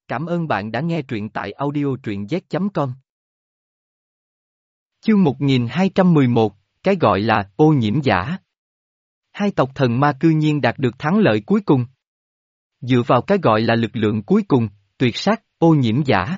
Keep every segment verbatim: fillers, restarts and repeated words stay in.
Cảm ơn bạn đã nghe truyện tại audio truyện z chấm com. Chương một nghìn hai trăm mười một, cái gọi là ô nhiễm giả. Hai tộc thần ma cư nhiên đạt được thắng lợi cuối cùng. Dựa vào cái gọi là lực lượng cuối cùng, tuyệt sát, ô nhiễm giả.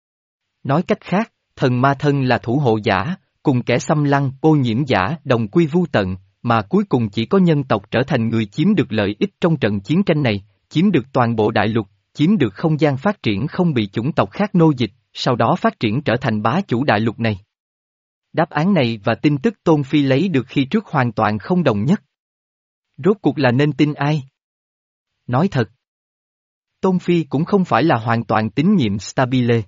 Nói cách khác, thần ma thân là thủ hộ giả, cùng kẻ xâm lăng, ô nhiễm giả đồng quy vu tận, mà cuối cùng chỉ có nhân tộc trở thành người chiếm được lợi ích trong trận chiến tranh này, chiếm được toàn bộ đại lục, chiếm được không gian phát triển không bị chủng tộc khác nô dịch, sau đó phát triển trở thành bá chủ đại lục này. Đáp án này và tin tức Tôn Phi lấy được khi trước hoàn toàn không đồng nhất. Rốt cuộc là nên tin ai? Nói thật, Tôn Phi cũng không phải là hoàn toàn tín nhiệm Stabile.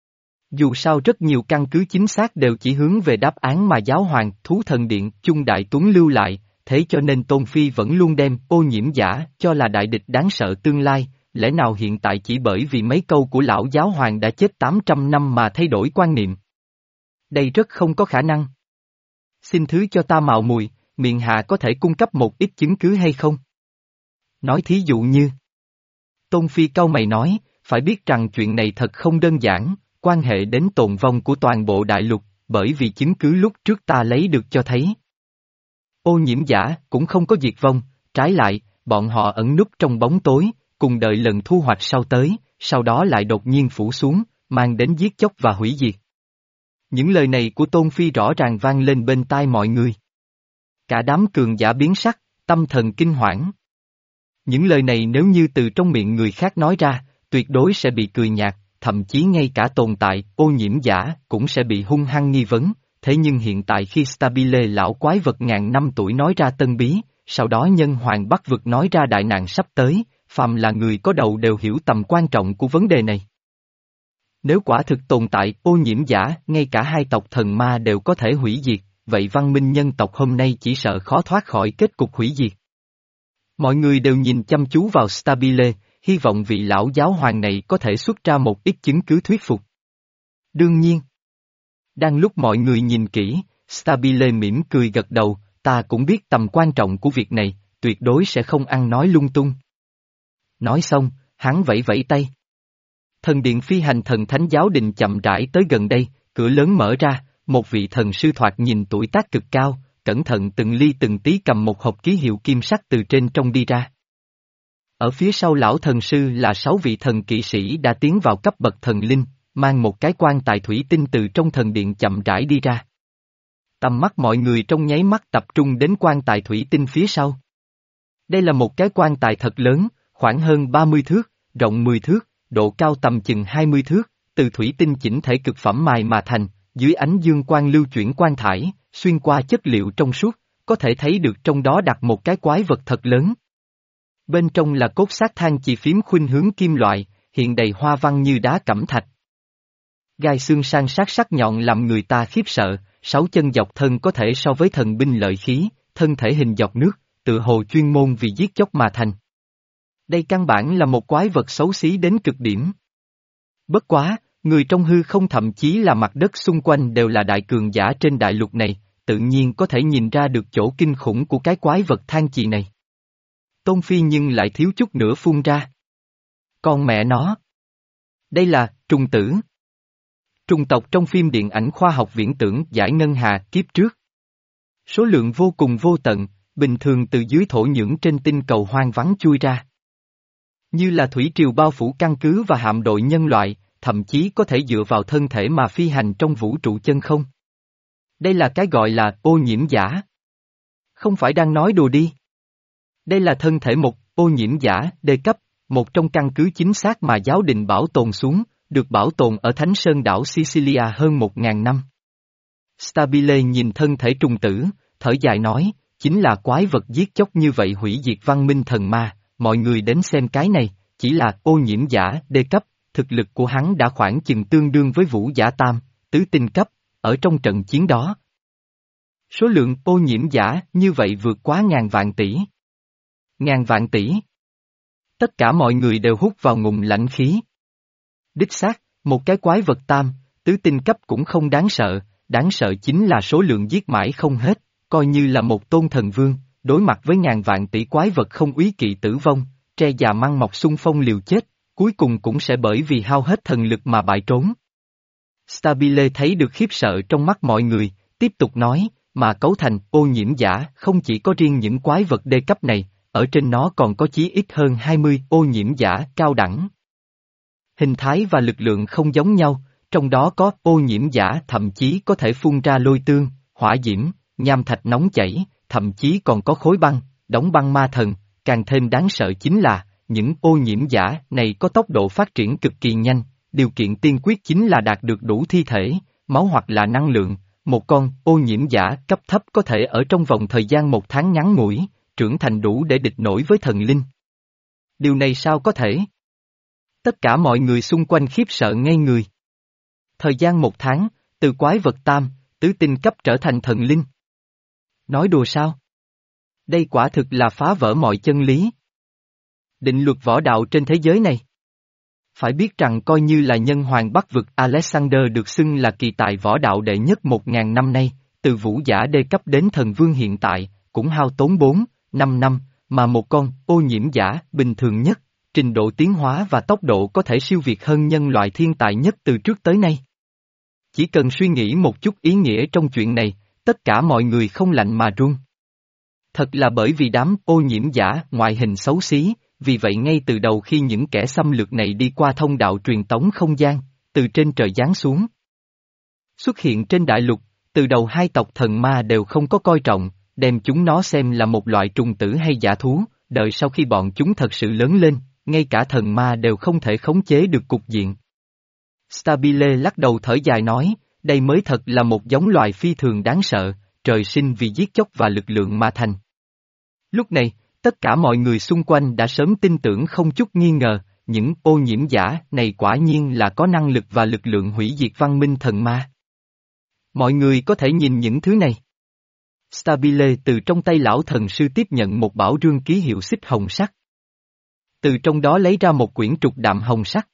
Dù sao rất nhiều căn cứ chính xác đều chỉ hướng về đáp án mà giáo hoàng, thú thần điện, Chung Đại Tuấn lưu lại, thế cho nên Tôn Phi vẫn luôn đem ô nhiễm giả cho là đại địch đáng sợ tương lai, lẽ nào hiện tại chỉ bởi vì mấy câu của lão giáo hoàng đã chết tám trăm năm mà thay đổi quan niệm? Đây rất không có khả năng. Xin thứ cho ta mạo muội, miệng hạ có thể cung cấp một ít chứng cứ hay không? Nói thí dụ như... Tôn Phi cau mày nói, phải biết rằng chuyện này thật không đơn giản, quan hệ đến tồn vong của toàn bộ đại lục, bởi vì chứng cứ lúc trước ta lấy được cho thấy. Ô nhiễm giả cũng không có diệt vong, trái lại, bọn họ ẩn núp trong bóng tối, cùng đợi lần thu hoạch sau tới, sau đó lại đột nhiên phủ xuống, mang đến giết chóc và hủy diệt. Những lời này của Tôn Phi rõ ràng vang lên bên tai mọi người. Cả đám cường giả biến sắc, tâm thần kinh hoảng. Những lời này nếu như từ trong miệng người khác nói ra, tuyệt đối sẽ bị cười nhạt, thậm chí ngay cả tồn tại, ô nhiễm giả, cũng sẽ bị hung hăng nghi vấn, thế nhưng hiện tại khi Stabile lão quái vật ngàn năm tuổi nói ra tân bí, sau đó nhân hoàng Bắc vực nói ra đại nạn sắp tới, phàm là người có đầu đều hiểu tầm quan trọng của vấn đề này. Nếu quả thực tồn tại ô nhiễm giả, ngay cả hai tộc thần ma đều có thể hủy diệt, vậy văn minh nhân tộc hôm nay chỉ sợ khó thoát khỏi kết cục hủy diệt. Mọi người đều nhìn chăm chú vào Stabile, hy vọng vị lão giáo hoàng này có thể xuất ra một ít chứng cứ thuyết phục. Đương nhiên. Đang lúc mọi người nhìn kỹ, Stabile mỉm cười gật đầu, ta cũng biết tầm quan trọng của việc này, tuyệt đối sẽ không ăn nói lung tung. Nói xong, hắn vẫy vẫy tay. Thần điện phi hành thần thánh giáo đình chậm rãi tới gần đây, cửa lớn mở ra, một vị thần sư thoạt nhìn tuổi tác cực cao, cẩn thận từng ly từng tí cầm một hộp ký hiệu kim sắc từ trên trong đi ra. Ở phía sau lão thần sư là sáu vị thần kỵ sĩ đã tiến vào cấp bậc thần linh, mang một cái quan tài thủy tinh từ trong thần điện chậm rãi đi ra. Tầm mắt mọi người trong nháy mắt tập trung đến quan tài thủy tinh phía sau. Đây là một cái quan tài thật lớn, khoảng hơn ba mươi thước, rộng mười thước, độ cao tầm chừng hai mươi thước, từ thủy tinh chỉnh thể cực phẩm mài mà thành, dưới ánh dương quang lưu chuyển quang thải, xuyên qua chất liệu trong suốt, có thể thấy được trong đó đặt một cái quái vật thật lớn. Bên trong là cốt xác than chì phím khuynh hướng kim loại, hiện đầy hoa văn như đá cẩm thạch. Gai xương san sát sắc nhọn làm người ta khiếp sợ, sáu chân dọc thân có thể so với thần binh lợi khí, thân thể hình dọc nước, tự hồ chuyên môn vì giết chóc mà thành. Đây căn bản là một quái vật xấu xí đến cực điểm. Bất quá, người trong hư không thậm chí là mặt đất xung quanh đều là đại cường giả trên đại lục này, tự nhiên có thể nhìn ra được chỗ kinh khủng của cái quái vật than chì này. Tôn Phi nhưng lại thiếu chút nữa phun ra. Con mẹ nó! Đây là, trùng tử. Trùng tộc trong phim điện ảnh khoa học viễn tưởng Giải Ngân Hà kiếp trước. Số lượng vô cùng vô tận, bình thường từ dưới thổ nhưỡng trên tinh cầu hoang vắng chui ra. Như là thủy triều bao phủ căn cứ và hạm đội nhân loại, thậm chí có thể dựa vào thân thể mà phi hành trong vũ trụ chân không. Đây là cái gọi là ô nhiễm giả. Không phải đang nói đùa đi. Đây là thân thể một ô nhiễm giả đề cấp, một trong căn cứ chính xác mà giáo đình bảo tồn xuống, được bảo tồn ở Thánh Sơn đảo Sicilia hơn một ngàn năm. Stabile nhìn thân thể trùng tử, thở dài nói, chính là quái vật giết chóc như vậy hủy diệt văn minh thần ma, mọi người đến xem cái này, chỉ là ô nhiễm giả đề cấp, thực lực của hắn đã khoảng chừng tương đương với vũ giả tam, tứ tinh cấp, ở trong trận chiến đó. Số lượng ô nhiễm giả như vậy vượt quá ngàn vạn tỷ. Ngàn vạn tỷ. Tất cả mọi người đều hút vào ngụm lãnh khí. Đích xác, một cái quái vật tam, tứ tinh cấp cũng không đáng sợ, đáng sợ chính là số lượng giết mãi không hết, coi như là một tôn thần vương, đối mặt với ngàn vạn tỷ quái vật không úy kỵ tử vong, tre già măng mọc xung phong liều chết, cuối cùng cũng sẽ bởi vì hao hết thần lực mà bại trốn. Stabile thấy được khiếp sợ trong mắt mọi người, tiếp tục nói, mà cấu thành ô nhiễm giả không chỉ có riêng những quái vật đê cấp này, ở trên nó còn có chí ít hơn hai mươi ô nhiễm giả cao đẳng. Hình thái và lực lượng không giống nhau, trong đó có ô nhiễm giả thậm chí có thể phun ra lôi tương, hỏa diễm, nham thạch nóng chảy, thậm chí còn có khối băng, đóng băng ma thần, càng thêm đáng sợ chính là, những ô nhiễm giả này có tốc độ phát triển cực kỳ nhanh, điều kiện tiên quyết chính là đạt được đủ thi thể, máu hoặc là năng lượng, một con ô nhiễm giả cấp thấp có thể ở trong vòng thời gian một tháng ngắn ngủi, trưởng thành đủ để địch nổi với thần linh. Điều này sao có thể? Tất cả mọi người xung quanh khiếp sợ ngây người. Thời gian một tháng, từ quái vật tam, tứ tinh cấp trở thành thần linh. Nói đùa sao? Đây quả thực là phá vỡ mọi chân lý. Định luật võ đạo trên thế giới này. Phải biết rằng coi như là nhân hoàng Bắc vực Alexander được xưng là kỳ tài võ đạo đệ nhất một ngàn năm nay, từ vũ giả đê cấp đến thần vương hiện tại, cũng hao tốn bốn, năm năm, mà một con ô nhiễm giả bình thường nhất, trình độ tiến hóa và tốc độ có thể siêu việt hơn nhân loại thiên tài nhất từ trước tới nay. Chỉ cần suy nghĩ một chút ý nghĩa trong chuyện này, tất cả mọi người không lạnh mà run. Thật là bởi vì đám ô nhiễm giả ngoại hình xấu xí, vì vậy ngay từ đầu khi những kẻ xâm lược này đi qua thông đạo truyền tống không gian, từ trên trời giáng xuống. Xuất hiện trên đại lục, từ đầu hai tộc thần ma đều không có coi trọng, đem chúng nó xem là một loại trùng tử hay giả thú, đợi sau khi bọn chúng thật sự lớn lên, ngay cả thần ma đều không thể khống chế được cục diện. Stabile lắc đầu thở dài nói, đây mới thật là một giống loài phi thường đáng sợ, trời sinh vì giết chóc và lực lượng mà thành. Lúc này, tất cả mọi người xung quanh đã sớm tin tưởng không chút nghi ngờ, những ô nhiễm giả này quả nhiên là có năng lực và lực lượng hủy diệt văn minh thần ma. Mọi người có thể nhìn những thứ này. Stabile từ trong tay lão thần sư tiếp nhận một bảo rương ký hiệu xích hồng sắc. Từ trong đó lấy ra một quyển trục đạm hồng sắc.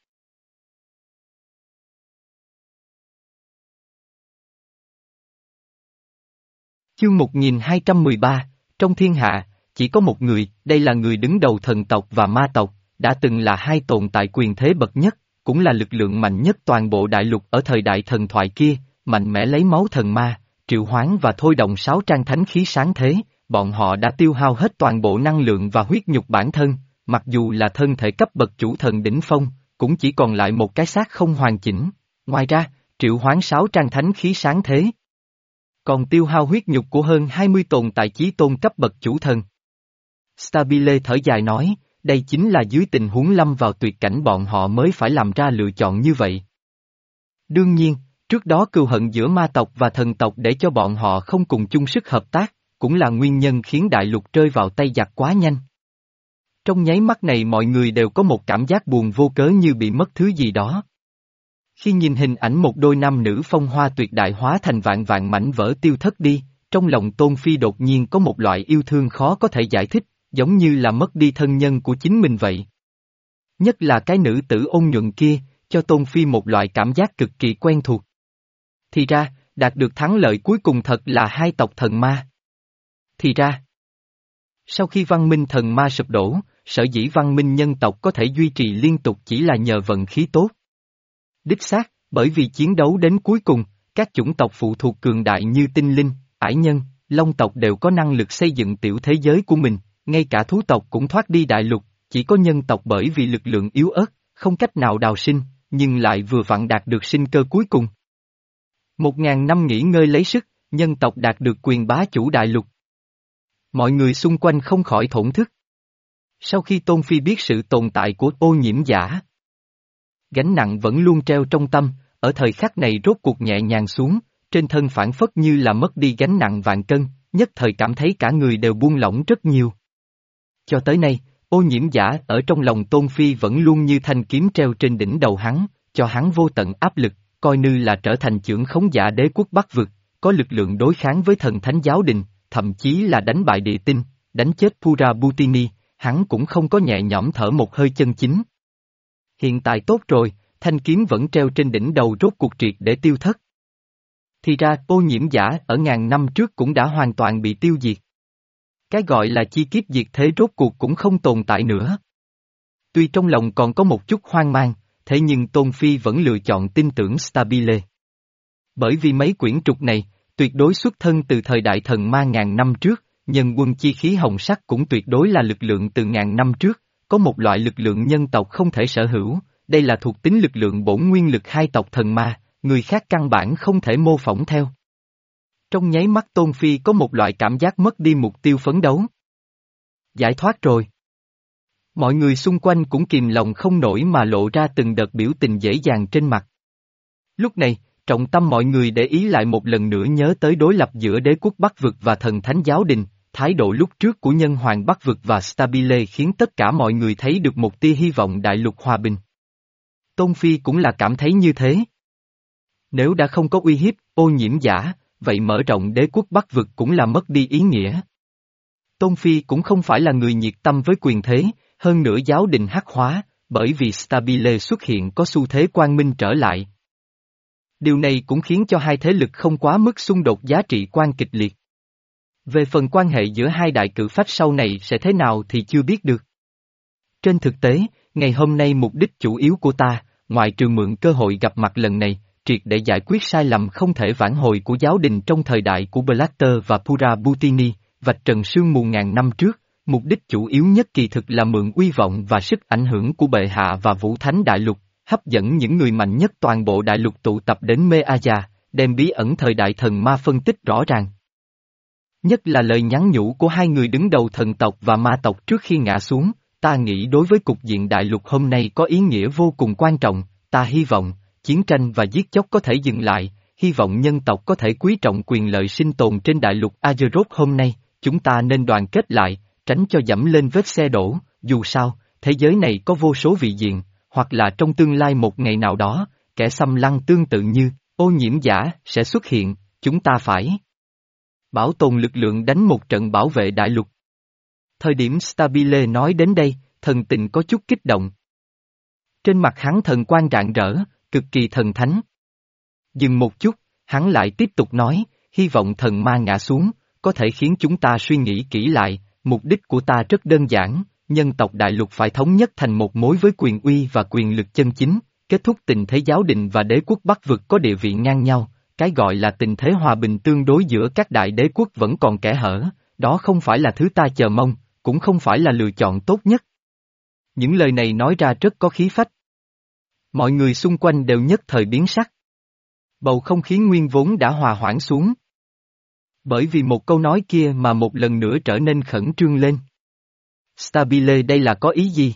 Chương một nghìn hai trăm mười ba, trong thiên hạ, chỉ có một người, đây là người đứng đầu thần tộc và ma tộc, đã từng là hai tồn tại quyền thế bậc nhất, cũng là lực lượng mạnh nhất toàn bộ đại lục ở thời đại thần thoại kia, mạnh mẽ lấy máu thần ma, triệu hoán và thôi động sáu trang thánh khí sáng thế, bọn họ đã tiêu hao hết toàn bộ năng lượng và huyết nhục bản thân, mặc dù là thân thể cấp bậc chủ thần đỉnh phong, cũng chỉ còn lại một cái xác không hoàn chỉnh, ngoài ra, triệu hoán sáu trang thánh khí sáng thế. Còn tiêu hao huyết nhục của hơn hai mươi tồn tại chí tôn cấp bậc chủ thần. Stabile thở dài nói, đây chính là dưới tình huống lâm vào tuyệt cảnh bọn họ mới phải làm ra lựa chọn như vậy. Đương nhiên, trước đó cừu hận giữa ma tộc và thần tộc để cho bọn họ không cùng chung sức hợp tác, cũng là nguyên nhân khiến đại lục rơi vào tay giặc quá nhanh. Trong nháy mắt này mọi người đều có một cảm giác buồn vô cớ như bị mất thứ gì đó. Khi nhìn hình ảnh một đôi nam nữ phong hoa tuyệt đại hóa thành vạn vạn mảnh vỡ tiêu thất đi, trong lòng Tôn Phi đột nhiên có một loại yêu thương khó có thể giải thích, giống như là mất đi thân nhân của chính mình vậy. Nhất là cái nữ tử ôn nhuận kia, cho Tôn Phi một loại cảm giác cực kỳ quen thuộc. Thì ra, đạt được thắng lợi cuối cùng thật là hai tộc thần ma. Thì ra, sau khi văn minh thần ma sụp đổ, sở dĩ văn minh nhân tộc có thể duy trì liên tục chỉ là nhờ vận khí tốt. Đích xác, bởi vì chiến đấu đến cuối cùng, các chủng tộc phụ thuộc cường đại như tinh linh, ải nhân, long tộc đều có năng lực xây dựng tiểu thế giới của mình, ngay cả thú tộc cũng thoát đi đại lục, chỉ có nhân tộc bởi vì lực lượng yếu ớt, không cách nào đào sinh, nhưng lại vừa vặn đạt được sinh cơ cuối cùng. Một ngàn năm nghỉ ngơi lấy sức, nhân tộc đạt được quyền bá chủ đại lục. Mọi người xung quanh không khỏi thổn thức. Sau khi Tôn Phi biết sự tồn tại của ô nhiễm giả, gánh nặng vẫn luôn treo trong tâm, ở thời khắc này rốt cuộc nhẹ nhàng xuống, trên thân phản phất như là mất đi gánh nặng vạn cân, nhất thời cảm thấy cả người đều buông lỏng rất nhiều. Cho tới nay, ô nhiễm giả ở trong lòng Tôn Phi vẫn luôn như thanh kiếm treo trên đỉnh đầu hắn, cho hắn vô tận áp lực, coi như là trở thành chưởng khống giả đế quốc Bắc vực, có lực lượng đối kháng với thần thánh giáo đình, thậm chí là đánh bại địa tinh, đánh chết Pura Butini, hắn cũng không có nhẹ nhõm thở một hơi chân chính. Hiện tại tốt rồi, thanh kiếm vẫn treo trên đỉnh đầu rốt cuộc triệt để tiêu thất. Thì ra ô nhiễm giả ở ngàn năm trước cũng đã hoàn toàn bị tiêu diệt. Cái gọi là chi kiếp diệt thế rốt cuộc cũng không tồn tại nữa. Tuy trong lòng còn có một chút hoang mang, thế nhưng Tôn Phi vẫn lựa chọn tin tưởng Stabile. Bởi vì mấy quyển trục này, tuyệt đối xuất thân từ thời đại thần ma ngàn năm trước, nhân quân chi khí hồng sắc cũng tuyệt đối là lực lượng từ ngàn năm trước, có một loại lực lượng nhân tộc không thể sở hữu, đây là thuộc tính lực lượng bổn nguyên lực hai tộc thần ma, người khác căn bản không thể mô phỏng theo. Trong nháy mắt Tôn Phi có một loại cảm giác mất đi mục tiêu phấn đấu. Giải thoát rồi. Mọi người xung quanh cũng kìm lòng không nổi mà lộ ra từng đợt biểu tình dễ dàng trên mặt. Lúc này, trọng tâm mọi người để ý lại một lần nữa nhớ tới đối lập giữa đế quốc Bắc Vực và thần thánh giáo đình, thái độ lúc trước của nhân hoàng Bắc Vực và Stabile khiến tất cả mọi người thấy được một tia hy vọng đại lục hòa bình. Tôn Phi cũng là cảm thấy như thế. Nếu đã không có uy hiếp, ô nhiễm giả, vậy mở rộng đế quốc Bắc Vực cũng là mất đi ý nghĩa. Tôn Phi cũng không phải là người nhiệt tâm với quyền thế, hơn nữa giáo đình hắc hóa, bởi vì Stabile xuất hiện có xu thế quang minh trở lại. Điều này cũng khiến cho hai thế lực không quá mức xung đột giá trị quan kịch liệt. Về phần quan hệ giữa hai đại cử phách sau này sẽ thế nào thì chưa biết được. Trên thực tế, ngày hôm nay mục đích chủ yếu của ta, ngoại trừ mượn cơ hội gặp mặt lần này, triệt để giải quyết sai lầm không thể vãn hồi của giáo đình trong thời đại của Blatter và Pura Butini, vạch trần sương mù ngàn năm trước, mục đích chủ yếu nhất kỳ thực là mượn uy vọng và sức ảnh hưởng của bệ hạ và vũ thánh đại lục, hấp dẫn những người mạnh nhất toàn bộ đại lục tụ tập đến Meaja, đem bí ẩn thời đại thần ma phân tích rõ ràng. Nhất là lời nhắn nhủ của hai người đứng đầu thần tộc và ma tộc trước khi ngã xuống, ta nghĩ đối với cục diện đại lục hôm nay có ý nghĩa vô cùng quan trọng, ta hy vọng, chiến tranh và giết chóc có thể dừng lại, hy vọng nhân tộc có thể quý trọng quyền lợi sinh tồn trên đại lục Azeroth hôm nay, chúng ta nên đoàn kết lại, tránh cho dẫm lên vết xe đổ, dù sao, thế giới này có vô số vị diện, hoặc là trong tương lai một ngày nào đó, kẻ xâm lăng tương tự như, ô nhiễm giả, sẽ xuất hiện, chúng ta phải bảo tồn lực lượng đánh một trận bảo vệ đại lục. Thời điểm Stabile nói đến đây, thần tình có chút kích động. Trên mặt hắn thần quang rạng rỡ, cực kỳ thần thánh. Dừng một chút, hắn lại tiếp tục nói, hy vọng thần ma ngã xuống, có thể khiến chúng ta suy nghĩ kỹ lại, mục đích của ta rất đơn giản, nhân tộc đại lục phải thống nhất thành một mối với quyền uy và quyền lực chân chính, kết thúc tình thế giáo đình và đế quốc Bắc Vực có địa vị ngang nhau, cái gọi là tình thế hòa bình tương đối giữa các đại đế quốc vẫn còn kẽ hở, đó không phải là thứ ta chờ mong, cũng không phải là lựa chọn tốt nhất. Những lời này nói ra rất có khí phách. Mọi người xung quanh đều nhất thời biến sắc. Bầu không khí nguyên vốn đã hòa hoãn xuống. Bởi vì một câu nói kia mà một lần nữa trở nên khẩn trương lên. Stabile đây là có ý gì?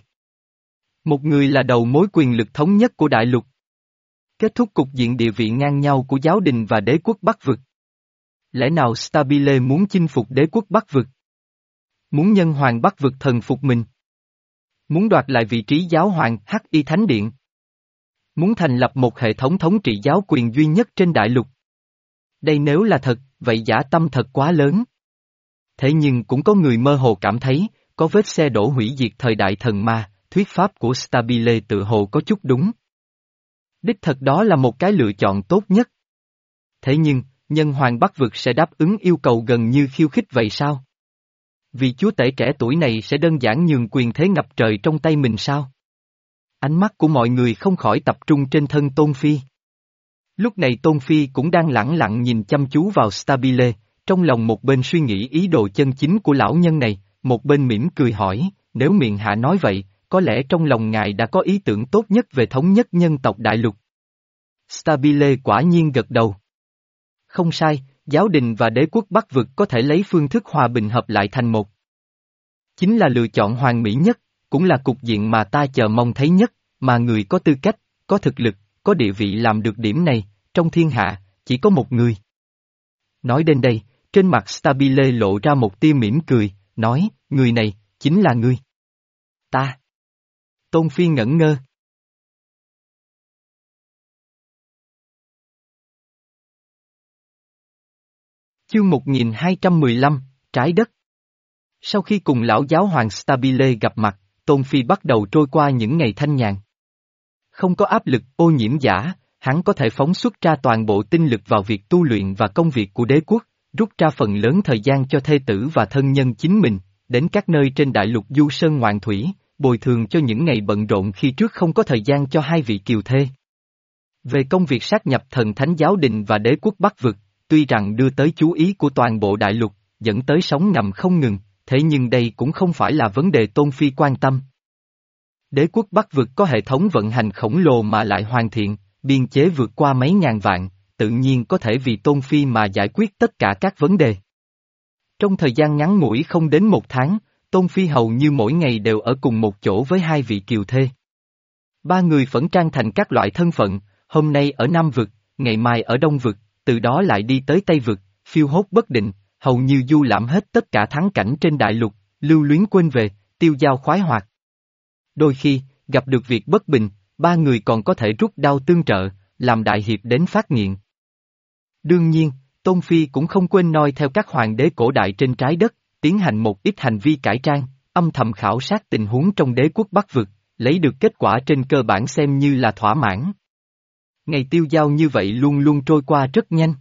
Một người là đầu mối quyền lực thống nhất của đại lục. Kết thúc cục diện địa vị ngang nhau của giáo đình và đế quốc Bắc Vực. Lẽ nào Stabile muốn chinh phục đế quốc Bắc Vực? Muốn nhân hoàng Bắc Vực thần phục mình? Muốn đoạt lại vị trí giáo hoàng Hắc Y Thánh Điện? Muốn thành lập một hệ thống thống trị giáo quyền duy nhất trên đại lục? Đây nếu là thật, vậy dã tâm thật quá lớn. Thế nhưng cũng có người mơ hồ cảm thấy, có vết xe đổ hủy diệt thời đại thần ma, thuyết pháp của Stabile tự hồ có chút đúng. Đích thật đó là một cái lựa chọn tốt nhất. Thế nhưng, nhân hoàng Bắc Vực sẽ đáp ứng yêu cầu gần như khiêu khích vậy sao? Vì chúa tể trẻ tuổi này sẽ đơn giản nhường quyền thế ngập trời trong tay mình sao? Ánh mắt của mọi người không khỏi tập trung trên thân Tôn Phi. Lúc này Tôn Phi cũng đang lẳng lặng nhìn chăm chú vào Stabile, trong lòng một bên suy nghĩ ý đồ chân chính của lão nhân này, một bên mỉm cười hỏi, nếu miệng hạ nói vậy, có lẽ trong lòng ngài đã có ý tưởng tốt nhất về thống nhất nhân tộc đại lục. Stabile quả nhiên gật đầu. Không sai, giáo đình và đế quốc Bắc Vực có thể lấy phương thức hòa bình hợp lại thành một. Chính là lựa chọn hoàn mỹ nhất, cũng là cục diện mà ta chờ mong thấy nhất, mà người có tư cách, có thực lực, có địa vị làm được điểm này, trong thiên hạ, chỉ có một người. Nói đến đây, trên mặt Stabile lộ ra một tia mỉm cười, nói, người này, chính là ngươi. Ta. Tôn Phi ngẩn ngơ. Chương một nghìn hai trăm mười lăm, Trái đất. Sau khi cùng lão giáo hoàng Stabile gặp mặt, Tôn Phi bắt đầu trôi qua những ngày thanh nhàn. Không có áp lực ô nhiễm giả, hắn có thể phóng xuất ra toàn bộ tinh lực vào việc tu luyện và công việc của đế quốc, rút ra phần lớn thời gian cho thê tử và thân nhân chính mình, đến các nơi trên đại lục du sơn ngoạn thủy, bồi thường cho những ngày bận rộn khi trước không có thời gian cho hai vị kiều thê. Về công việc sát nhập thần thánh giáo đình và đế quốc Bắc vực, tuy rằng đưa tới chú ý của toàn bộ đại lục, dẫn tới sóng ngầm không ngừng, thế nhưng đây cũng không phải là vấn đề Tôn Phi quan tâm. Đế quốc Bắc vực có hệ thống vận hành khổng lồ mà lại hoàn thiện, biên chế vượt qua mấy ngàn vạn, tự nhiên có thể vì Tôn Phi mà giải quyết tất cả các vấn đề. Trong thời gian ngắn ngủi không đến một tháng, Tôn Phi hầu như mỗi ngày đều ở cùng một chỗ với hai vị kiều thê. Ba người phẫn trang thành các loại thân phận, hôm nay ở Nam vực, ngày mai ở Đông vực, từ đó lại đi tới Tây vực, phiêu hốt bất định, hầu như du lãm hết tất cả thắng cảnh trên đại lục, lưu luyến quên về, tiêu dao khoái hoạt. Đôi khi, gặp được việc bất bình, ba người còn có thể rút đao tương trợ, làm đại hiệp đến phát nghiện. Đương nhiên, Tôn Phi cũng không quên noi theo các hoàng đế cổ đại trên trái đất, tiến hành một ít hành vi cải trang, âm thầm khảo sát tình huống trong đế quốc Bắc vực, lấy được kết quả trên cơ bản xem như là thỏa mãn. Ngày tiêu dao như vậy luôn luôn trôi qua rất nhanh.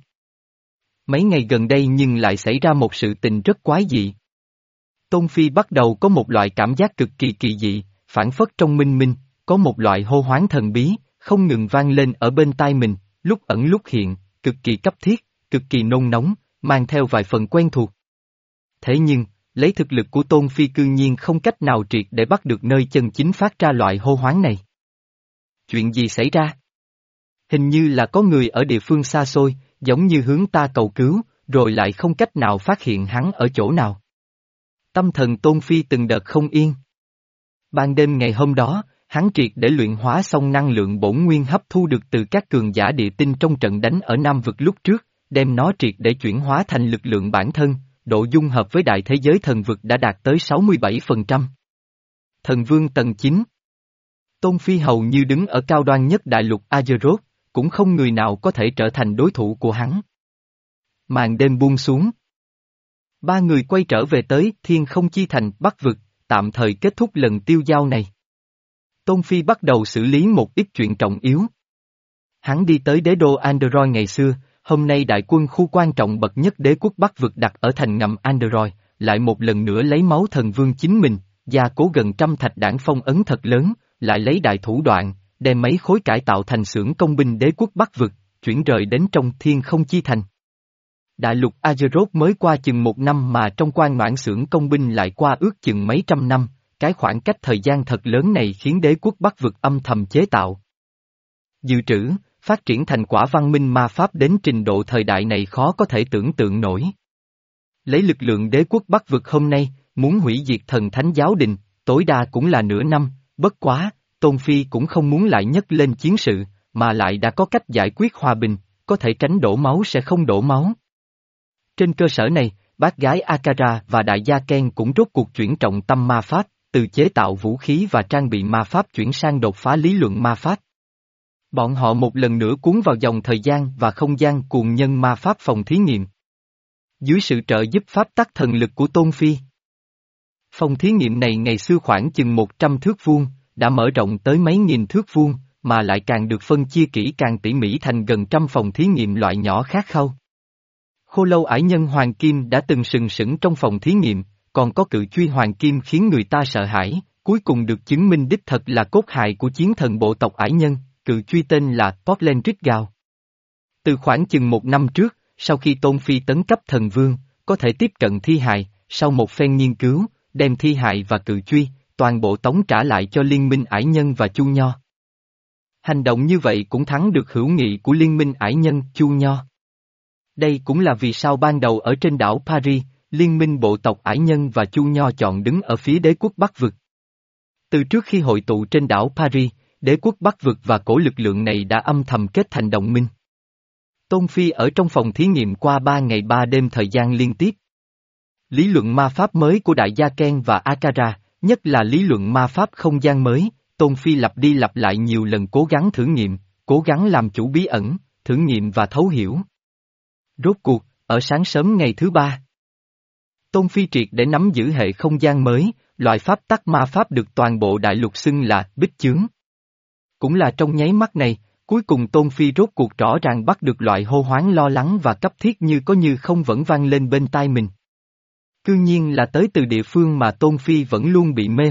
Mấy ngày gần đây nhưng lại xảy ra một sự tình rất quái dị. Tôn Phi bắt đầu có một loại cảm giác cực kỳ kỳ dị, phản phất trong minh minh, có một loại hô hoán thần bí, không ngừng vang lên ở bên tai mình, lúc ẩn lúc hiện, cực kỳ cấp thiết, cực kỳ nôn nóng, mang theo vài phần quen thuộc. Thế nhưng, lấy thực lực của Tôn Phi cư nhiên không cách nào triệt để bắt được nơi chân chính phát ra loại hô hoán này. Chuyện gì xảy ra? Hình như là có người ở địa phương xa xôi, giống như hướng ta cầu cứu, rồi lại không cách nào phát hiện hắn ở chỗ nào. Tâm thần Tôn Phi từng đợt không yên. Ban đêm ngày hôm đó, hắn triệt để luyện hóa xong năng lượng bổn nguyên hấp thu được từ các cường giả địa tinh trong trận đánh ở Nam vực lúc trước, đem nó triệt để chuyển hóa thành lực lượng bản thân, độ dung hợp với đại thế giới thần vực đã đạt tới sáu mươi bảy phần trăm. Thần vương tầng chín. Tôn Phi hầu như đứng ở cao đoan nhất đại lục Azeroth, cũng không người nào có thể trở thành đối thủ của hắn. Màn đêm buông xuống. Ba người quay trở về tới Thiên Không Chi Thành Bắc vực, tạm thời kết thúc lần tiêu giao này. Tôn Phi bắt đầu xử lý một ít chuyện trọng yếu. Hắn đi tới đế đô Android ngày xưa, hôm nay đại quân khu quan trọng bậc nhất đế quốc Bắc vực đặt ở thành ngầm Android, lại một lần nữa lấy máu thần vương chính mình, gia cố gần trăm thạch đảng phong ấn thật lớn, lại lấy đại thủ đoạn, đem mấy khối cải tạo thành xưởng công binh đế quốc Bắc vực, chuyển rời đến trong Thiên Không Chi Thành. Đại lục Azeroth mới qua chừng một năm mà trong quan noãn xưởng công binh lại qua ước chừng mấy trăm năm, cái khoảng cách thời gian thật lớn này khiến đế quốc Bắc vực âm thầm chế tạo. Dự trữ, phát triển thành quả văn minh ma pháp đến trình độ thời đại này khó có thể tưởng tượng nổi. Lấy lực lượng đế quốc Bắc vực hôm nay, muốn hủy diệt thần thánh giáo đình, tối đa cũng là nửa năm, bất quá, Tôn Phi cũng không muốn lại nhấc lên chiến sự, mà lại đã có cách giải quyết hòa bình, có thể tránh đổ máu sẽ không đổ máu. Trên cơ sở này, bác gái Akara và đại gia Ken cũng rốt cuộc chuyển trọng tâm ma pháp, từ chế tạo vũ khí và trang bị ma pháp chuyển sang đột phá lý luận ma pháp. Bọn họ một lần nữa cuốn vào dòng thời gian và không gian cuồng nhân ma pháp phòng thí nghiệm. Dưới sự trợ giúp pháp tắc thần lực của Tôn Phi. Phòng thí nghiệm này ngày xưa khoảng chừng một trăm thước vuông, đã mở rộng tới mấy nghìn thước vuông, mà lại càng được phân chia kỹ càng tỉ mỉ thành gần trăm phòng thí nghiệm loại nhỏ khác khâu. Khô lâu ải nhân hoàng kim đã từng sừng sững trong phòng thí nghiệm, còn có cự truy hoàng kim khiến người ta sợ hãi, cuối cùng được chứng minh đích thật là cốt hài của chiến thần bộ tộc ải nhân, cự truy tên là Portland Ritgao. Từ khoảng chừng một năm trước, sau khi Tôn Phi tấn cấp thần vương, có thể tiếp cận thi hài, sau một phen nghiên cứu, đem thi hài và cự truy, toàn bộ tống trả lại cho liên minh ải nhân và Chu Nho. Hành động như vậy cũng thắng được hữu nghị của liên minh ải nhân Chu Nho. Đây cũng là vì sao ban đầu ở trên đảo Paris, liên minh bộ tộc ải nhân và Chu Nho chọn đứng ở phía đế quốc Bắc vực. Từ trước khi hội tụ trên đảo Paris, đế quốc Bắc vực và cổ lực lượng này đã âm thầm kết thành đồng minh. Tôn Phi ở trong phòng thí nghiệm qua ba ngày ba đêm thời gian liên tiếp. Lý luận ma pháp mới của đại gia Ken và Akara, nhất là lý luận ma pháp không gian mới, Tôn Phi lặp đi lặp lại nhiều lần cố gắng thử nghiệm, cố gắng làm chủ bí ẩn, thử nghiệm và thấu hiểu. Rốt cuộc, ở sáng sớm ngày thứ ba, Tôn Phi triệt để nắm giữ hệ không gian mới, loại pháp tắc ma pháp được toàn bộ đại lục xưng là bích chướng. Cũng là trong nháy mắt này, cuối cùng Tôn Phi rốt cuộc rõ ràng bắt được loại hô hoán lo lắng và cấp thiết như có như không vẫn vang lên bên tai mình. Cư nhiên là tới từ địa phương mà Tôn Phi vẫn luôn bị mê hoặc,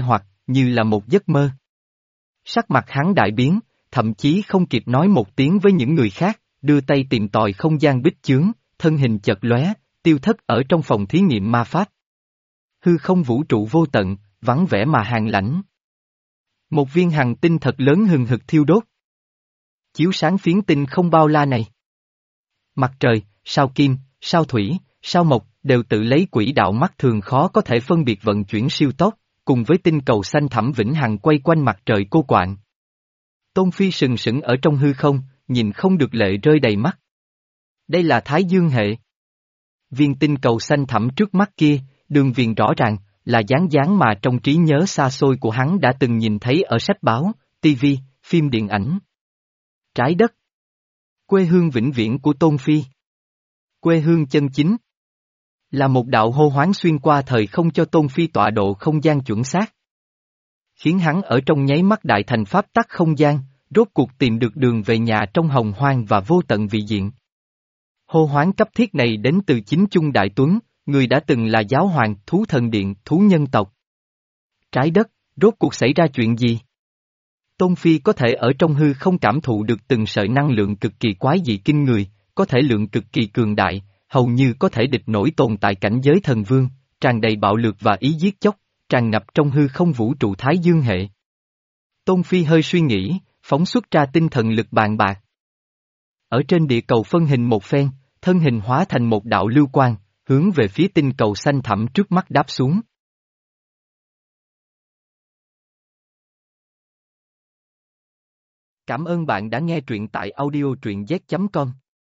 như là một giấc mơ. Sắc mặt hắn đại biến, thậm chí không kịp nói một tiếng với những người khác, đưa tay tìm tòi không gian bích chướng, thân hình chật lóe, tiêu thất ở trong phòng thí nghiệm ma pháp. Hư không vũ trụ vô tận, vắng vẻ mà hàn lãnh. Một viên hằng tinh thật lớn hừng hực thiêu đốt. Chiếu sáng phiến tinh không bao la này. Mặt trời, sao kim, sao thủy, sao mộc, đều tự lấy quỹ đạo mắt thường khó có thể phân biệt vận chuyển siêu tốc, cùng với tinh cầu xanh thẳm vĩnh hằng quay quanh mặt trời cô quạng. Tôn Phi sừng sững ở trong hư không, nhìn không được lệ rơi đầy mắt. Đây là Thái Dương hệ. Viên tinh cầu xanh thẳm trước mắt kia, đường viền rõ ràng, là dáng dáng mà trong trí nhớ xa xôi của hắn đã từng nhìn thấy ở sách báo, ti vi, phim điện ảnh. Trái đất. Quê hương vĩnh viễn của Tôn Phi. Quê hương chân chính. Là một đạo hô hoán xuyên qua thời không cho Tôn Phi tọa độ không gian chuẩn xác. Khiến hắn ở trong nháy mắt đại thành pháp tắc không gian, rốt cuộc tìm được đường về nhà trong hồng hoang và vô tận vị diện. Hô hoán cấp thiết này đến từ chính Chung Đại Tuấn, người đã từng là giáo hoàng, thú thần điện, thú nhân tộc. Trái đất, rốt cuộc xảy ra chuyện gì? Tôn Phi có thể ở trong hư không cảm thụ được từng sợi năng lượng cực kỳ quái dị kinh người, có thể lượng cực kỳ cường đại, hầu như có thể địch nổi tồn tại cảnh giới thần vương, tràn đầy bạo lược và ý giết chóc, tràn ngập trong hư không vũ trụ Thái Dương hệ. Tôn Phi hơi suy nghĩ, phóng xuất ra tinh thần lực bàn bạc. Ở trên địa cầu phân hình một phen, thân hình hóa thành một đạo lưu quang, hướng về phía tinh cầu xanh thẳm trước mắt đáp xuống. Cảm ơn bạn đã nghe truyện tại audio truyện z chấm com.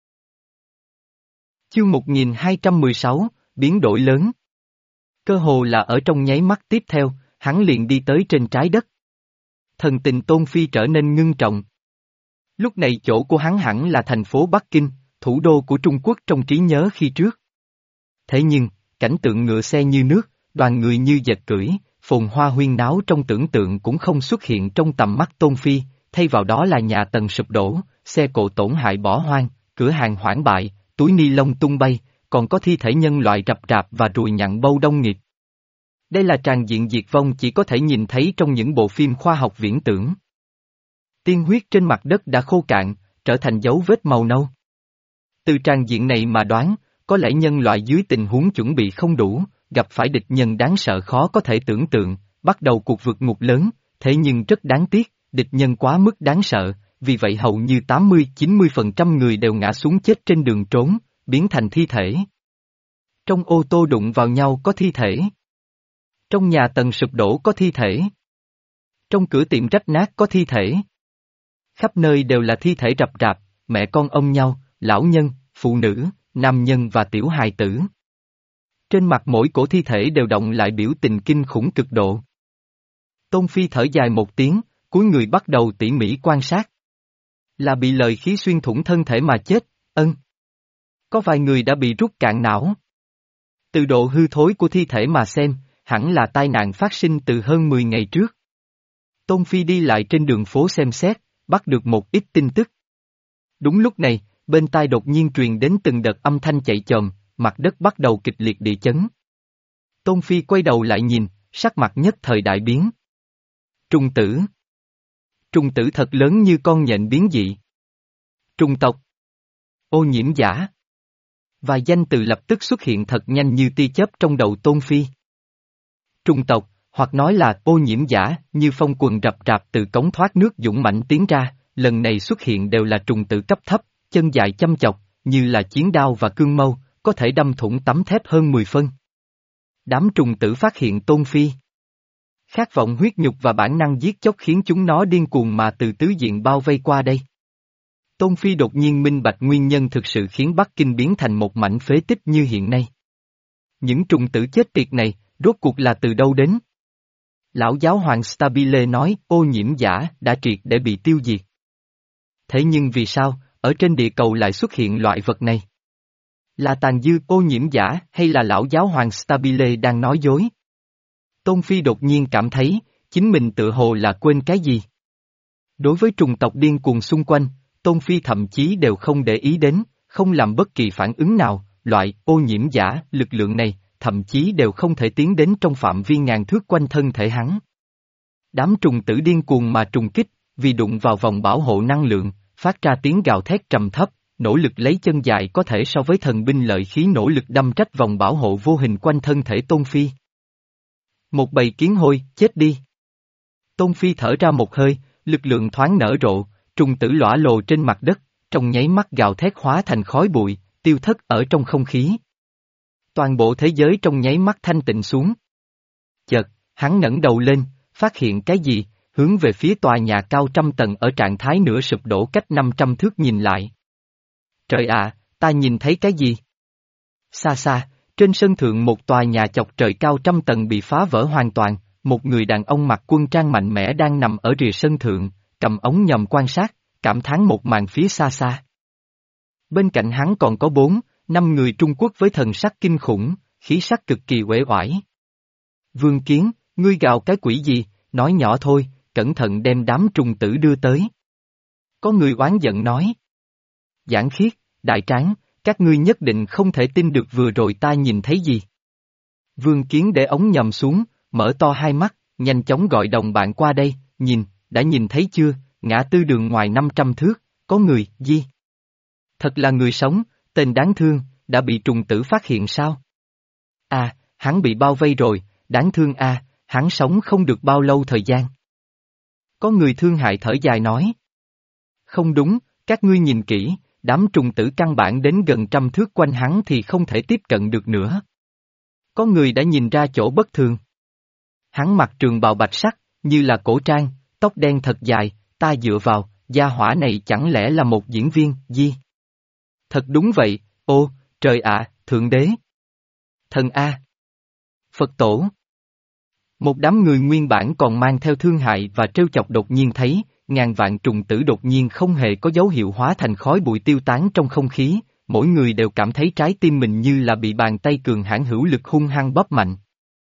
Chương một nghìn hai trăm mười sáu, biến đổi lớn. Cơ hồ là ở trong nháy mắt tiếp theo, hắn liền đi tới trên trái đất. Thần tình Tôn Phi trở nên ngưng trọng. Lúc này chỗ của hắn hẳn là thành phố Bắc Kinh, thủ đô của Trung Quốc trong trí nhớ khi trước. Thế nhưng, cảnh tượng ngựa xe như nước, đoàn người như dệt cưỡi, phồn hoa huyên náo trong tưởng tượng cũng không xuất hiện trong tầm mắt Tôn Phi, thay vào đó là nhà tầng sụp đổ, xe cộ tổn hại bỏ hoang, cửa hàng hoảng bại, túi ni lông tung bay, còn có thi thể nhân loại rập rạp và ruồi nhặn bâu đông nghịt. Đây là tràn diện diệt vong chỉ có thể nhìn thấy trong những bộ phim khoa học viễn tưởng. Tiên huyết trên mặt đất đã khô cạn, trở thành dấu vết màu nâu. Từ tràn diện này mà đoán, có lẽ nhân loại dưới tình huống chuẩn bị không đủ, gặp phải địch nhân đáng sợ khó có thể tưởng tượng, bắt đầu cuộc vượt ngục lớn, thế nhưng rất đáng tiếc, địch nhân quá mức đáng sợ, vì vậy hầu như tám mươi đến chín mươi phần trăm người đều ngã xuống chết trên đường trốn, biến thành thi thể. Trong ô tô đụng vào nhau có thi thể. Trong nhà tầng sụp đổ có thi thể. Trong cửa tiệm rách nát có thi thể. Khắp nơi đều là thi thể rập rạp, mẹ con ôm nhau, lão nhân, phụ nữ, nam nhân và tiểu hài tử. Trên mặt mỗi cổ thi thể đều động lại biểu tình kinh khủng cực độ. Tôn Phi thở dài một tiếng, cúi người bắt đầu tỉ mỉ quan sát. Là bị lời khí xuyên thủng thân thể mà chết, ân. Có vài người đã bị rút cạn não. Từ độ hư thối của thi thể mà xem, hẳn là tai nạn phát sinh từ hơn mười ngày trước. Tôn Phi đi lại trên đường phố xem xét, bắt được một ít tin tức. Đúng lúc này, bên tai đột nhiên truyền đến từng đợt âm thanh chạy chồm, mặt đất bắt đầu kịch liệt địa chấn. Tôn Phi quay đầu lại nhìn, sắc mặt nhất thời đại biến. Trùng tử. Trùng tử thật lớn như con nhện biến dị. Trùng tộc. Ô nhiễm giả. Và danh từ lập tức xuất hiện thật nhanh như tia chớp trong đầu Tôn Phi. Trùng tộc, hoặc nói là ô nhiễm giả, như phong quần rập rạp từ cống thoát nước dũng mãnh tiến ra, lần này xuất hiện đều là trùng tử cấp thấp, chân dài chăm chọc, như là chiến đao và cương mâu, có thể đâm thủng tấm thép hơn mười phân. Đám trùng tử phát hiện Tôn Phi. Khát vọng huyết nhục và bản năng giết chóc khiến chúng nó điên cuồng mà từ tứ diện bao vây qua đây. Tôn Phi đột nhiên minh bạch nguyên nhân thực sự khiến Bắc Kinh biến thành một mảnh phế tích như hiện nay. Những trùng tử chết tiệt này, rốt cuộc là từ đâu đến? Lão giáo hoàng Stabile nói ô nhiễm giả đã triệt để bị tiêu diệt. Thế nhưng vì sao, ở trên địa cầu lại xuất hiện loại vật này? Là tàn dư ô nhiễm giả hay là lão giáo hoàng Stabile đang nói dối? Tôn Phi đột nhiên cảm thấy, chính mình tự hồ là quên cái gì? Đối với trùng tộc điên cuồng xung quanh, Tôn Phi thậm chí đều không để ý đến, không làm bất kỳ phản ứng nào, loại ô nhiễm giả, lực lượng này, thậm chí đều không thể tiến đến trong phạm vi ngàn thước quanh thân thể hắn. Đám trùng tử điên cuồng mà trùng kích, vì đụng vào vòng bảo hộ năng lượng, phát ra tiếng gào thét trầm thấp, nỗ lực lấy chân dài có thể so với thần binh lợi khí nỗ lực đâm trách vòng bảo hộ vô hình quanh thân thể Tôn Phi. Một bầy kiến hôi, chết đi. Tôn Phi thở ra một hơi, lực lượng thoáng nở rộ, trùng tử lõa lồ trên mặt đất, trong nháy mắt gào thét hóa thành khói bụi, tiêu thất ở trong không khí. Toàn bộ thế giới trong nháy mắt thanh tịnh xuống. Chợt, hắn ngẩng đầu lên, phát hiện cái gì, hướng về phía tòa nhà cao trăm tầng ở trạng thái nửa sụp đổ cách năm trăm thước nhìn lại. Trời ạ, ta nhìn thấy cái gì? Xa xa, trên sân thượng một tòa nhà chọc trời cao trăm tầng bị phá vỡ hoàn toàn, một người đàn ông mặc quân trang mạnh mẽ đang nằm ở rìa sân thượng, cầm ống nhòm quan sát, cảm thán một màn phía xa xa. Bên cạnh hắn còn có bốn, năm người Trung Quốc với thần sắc kinh khủng, khí sắc cực kỳ uể oải. Vương Kiến, ngươi gào cái quỷ gì, nói nhỏ thôi, cẩn thận đem đám trùng tử đưa tới. Có người oán giận nói. Giảng Khiết, Đại Tráng, các ngươi nhất định không thể tin được vừa rồi ta nhìn thấy gì. Vương Kiến để ống nhòm xuống, mở to hai mắt, nhanh chóng gọi đồng bạn qua đây, nhìn, đã nhìn thấy chưa, ngã tư đường ngoài năm trăm thước, có người, gì? Thật là người sống, tên đáng thương, đã bị trùng tử phát hiện sao? À, hắn bị bao vây rồi, đáng thương a, hắn sống không được bao lâu thời gian. Có người thương hại thở dài nói. Không đúng, các ngươi nhìn kỹ, đám trùng tử căn bản đến gần trăm thước quanh hắn thì không thể tiếp cận được nữa. Có người đã nhìn ra chỗ bất thường. Hắn mặc trường bào bạch sắc, như là cổ trang, tóc đen thật dài, ta dựa vào, gia hỏa này chẳng lẽ là một diễn viên, gì? Thật đúng vậy, ô, trời ạ, Thượng Đế. Thần A. Phật Tổ. Một đám người nguyên bản còn mang theo thương hại và trêu chọc đột nhiên thấy, ngàn vạn trùng tử đột nhiên không hề có dấu hiệu hóa thành khói bụi tiêu tán trong không khí, mỗi người đều cảm thấy trái tim mình như là bị bàn tay cường hãn hữu lực hung hăng bóp mạnh.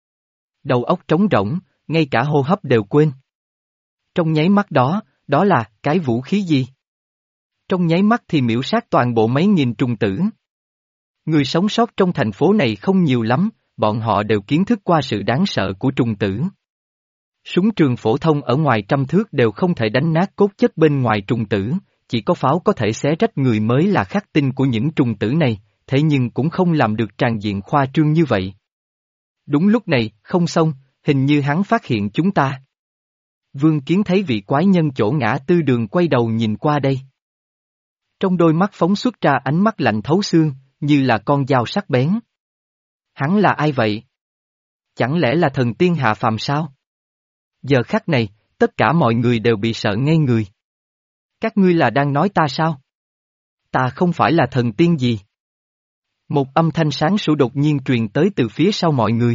Đầu óc trống rỗng, ngay cả hô hấp đều quên. Trong nháy mắt đó, đó là, cái vũ khí gì? Trong nháy mắt thì miễu sát toàn bộ mấy nghìn trùng tử. Người sống sót trong thành phố này không nhiều lắm, bọn họ đều kiến thức qua sự đáng sợ của trùng tử. Súng trường phổ thông ở ngoài trăm thước đều không thể đánh nát cốt chất bên ngoài trùng tử, chỉ có pháo có thể xé rách người mới là khắc tinh của những trùng tử này, thế nhưng cũng không làm được tràn diện khoa trương như vậy. Đúng lúc này, không xong, hình như hắn phát hiện chúng ta. Vương Kiến thấy vị quái nhân chỗ ngã tư đường quay đầu nhìn qua đây. Trong đôi mắt phóng xuất ra ánh mắt lạnh thấu xương, như là con dao sắc bén. Hắn là ai vậy? Chẳng lẽ là thần tiên hạ phàm sao? Giờ khắc này, tất cả mọi người đều bị sợ ngây người. Các ngươi là đang nói ta sao? Ta không phải là thần tiên gì. Một âm thanh sáng sủa đột nhiên truyền tới từ phía sau mọi người.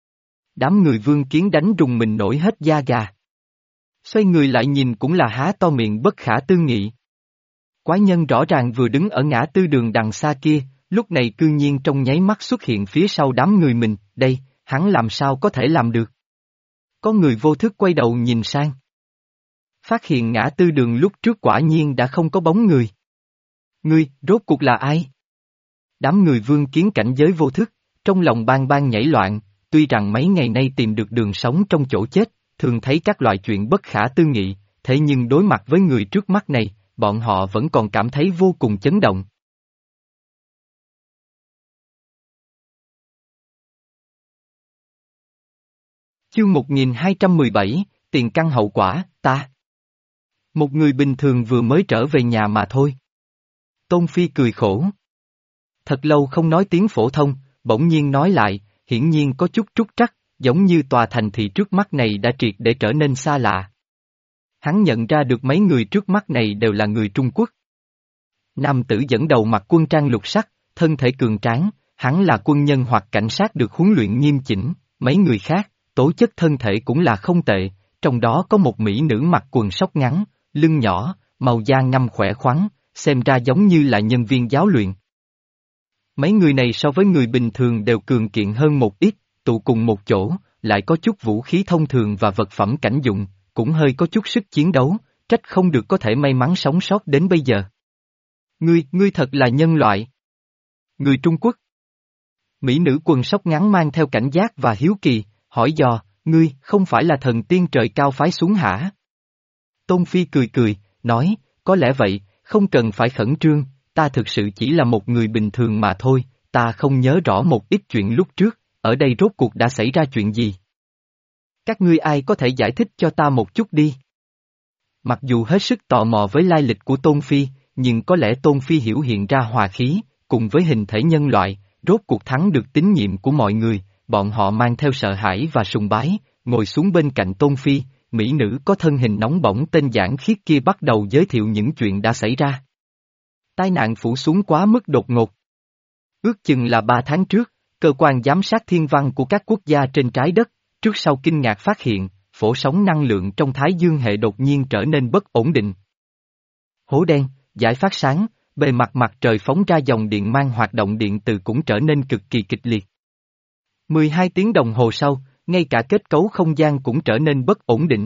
Đám người Vương Kiến đánh rùng mình nổi hết da gà. Xoay người lại nhìn cũng là há to miệng bất khả tư nghị. Quái nhân rõ ràng vừa đứng ở ngã tư đường đằng xa kia, lúc này cư nhiên trong nháy mắt xuất hiện phía sau đám người mình, đây, hắn làm sao có thể làm được? Có người vô thức quay đầu nhìn sang. Phát hiện ngã tư đường lúc trước quả nhiên đã không có bóng người. Ngươi, rốt cuộc là ai? Đám người Vương Kiến cảnh giới vô thức, trong lòng bang bang nhảy loạn, tuy rằng mấy ngày nay tìm được đường sống trong chỗ chết, thường thấy các loại chuyện bất khả tư nghị, thế nhưng đối mặt với người trước mắt này, bọn họ vẫn còn cảm thấy vô cùng chấn động. Chương một nghìn hai trăm mười bảy, tiền căn hậu quả, ta. Một người bình thường vừa mới trở về nhà mà thôi. Tôn Phi cười khổ. Thật lâu không nói tiếng phổ thông, bỗng nhiên nói lại, hiển nhiên có chút trúc trắc, giống như tòa thành thị trước mắt này đã triệt để trở nên xa lạ. Hắn nhận ra được mấy người trước mắt này đều là người Trung Quốc. Nam tử dẫn đầu mặc quân trang lục sắc, thân thể cường tráng, hắn là quân nhân hoặc cảnh sát được huấn luyện nghiêm chỉnh, mấy người khác, tố chất thân thể cũng là không tệ, trong đó có một mỹ nữ mặc quần sóc ngắn, lưng nhỏ, màu da ngăm khỏe khoắn, xem ra giống như là nhân viên giáo luyện. Mấy người này so với người bình thường đều cường kiện hơn một ít, tụ cùng một chỗ, lại có chút vũ khí thông thường và vật phẩm cảnh dụng, cũng hơi có chút sức chiến đấu, trách không được có thể may mắn sống sót đến bây giờ. Ngươi, ngươi thật là nhân loại. Người Trung Quốc. Mỹ nữ quần sóc ngắn mang theo cảnh giác và hiếu kỳ, hỏi dò, ngươi, không phải là thần tiên trời cao phái xuống hả? Tôn Phi cười cười, nói, có lẽ vậy, không cần phải khẩn trương, ta thực sự chỉ là một người bình thường mà thôi, ta không nhớ rõ một ít chuyện lúc trước, ở đây rốt cuộc đã xảy ra chuyện gì. Các ngươi ai có thể giải thích cho ta một chút đi? Mặc dù hết sức tò mò với lai lịch của Tôn Phi, nhưng có lẽ Tôn Phi hiểu hiện ra hòa khí, cùng với hình thể nhân loại, rốt cuộc thắng được tín nhiệm của mọi người, bọn họ mang theo sợ hãi và sùng bái, ngồi xuống bên cạnh Tôn Phi, mỹ nữ có thân hình nóng bỏng tên Giảng Khiết kia bắt đầu giới thiệu những chuyện đã xảy ra. Tai nạn phủ xuống quá mức đột ngột. Ước chừng là ba tháng trước, cơ quan giám sát thiên văn của các quốc gia trên trái đất, trước sau kinh ngạc phát hiện, phổ sóng năng lượng trong Thái Dương hệ đột nhiên trở nên bất ổn định. Hố đen, giải phát sáng, bề mặt mặt trời phóng ra dòng điện mang hoạt động điện từ cũng trở nên cực kỳ kịch liệt. mười hai tiếng đồng hồ sau, ngay cả kết cấu không gian cũng trở nên bất ổn định.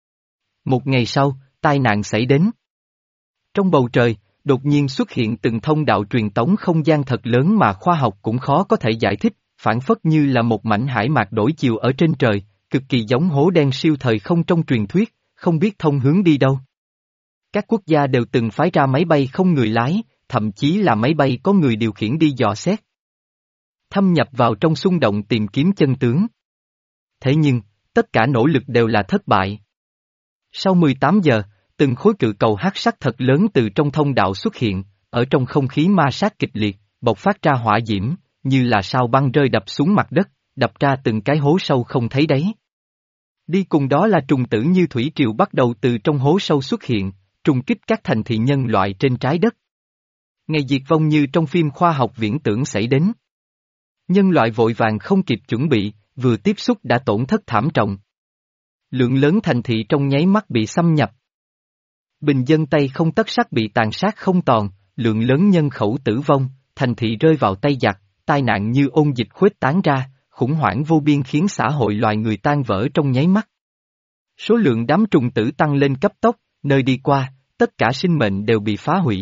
Một ngày sau, tai nạn xảy đến. Trong bầu trời, đột nhiên xuất hiện từng thông đạo truyền tống không gian thật lớn mà khoa học cũng khó có thể giải thích, phản phất như là một mảnh hải mạc đổi chiều ở trên trời, cực kỳ giống hố đen siêu thời không trong truyền thuyết, không biết thông hướng đi đâu. Các quốc gia đều từng phái ra máy bay không người lái, thậm chí là máy bay có người điều khiển đi dò xét. Thâm nhập vào trong xung động tìm kiếm chân tướng. Thế nhưng, tất cả nỗ lực đều là thất bại. Sau mười tám giờ, từng khối cự cầu hắc sắc thật lớn từ trong thông đạo xuất hiện, ở trong không khí ma sát kịch liệt, bộc phát ra hỏa diễm, như là sao băng rơi đập xuống mặt đất, đập ra từng cái hố sâu không thấy đáy. Đi cùng đó là trùng tử như thủy triều bắt đầu từ trong hố sâu xuất hiện, trùng kích các thành thị nhân loại trên trái đất. Ngày diệt vong như trong phim khoa học viễn tưởng xảy đến. Nhân loại vội vàng không kịp chuẩn bị, vừa tiếp xúc đã tổn thất thảm trọng. Lượng lớn thành thị trong nháy mắt bị xâm nhập. Bình dân Tây không tất sắc bị tàn sát không tòn, lượng lớn nhân khẩu tử vong, thành thị rơi vào tay giặc, tai nạn như ôn dịch khuếch tán ra, khủng hoảng vô biên khiến xã hội loài người tan vỡ trong nháy mắt. Số lượng đám trùng tử tăng lên cấp tốc, nơi đi qua, tất cả sinh mệnh đều bị phá hủy.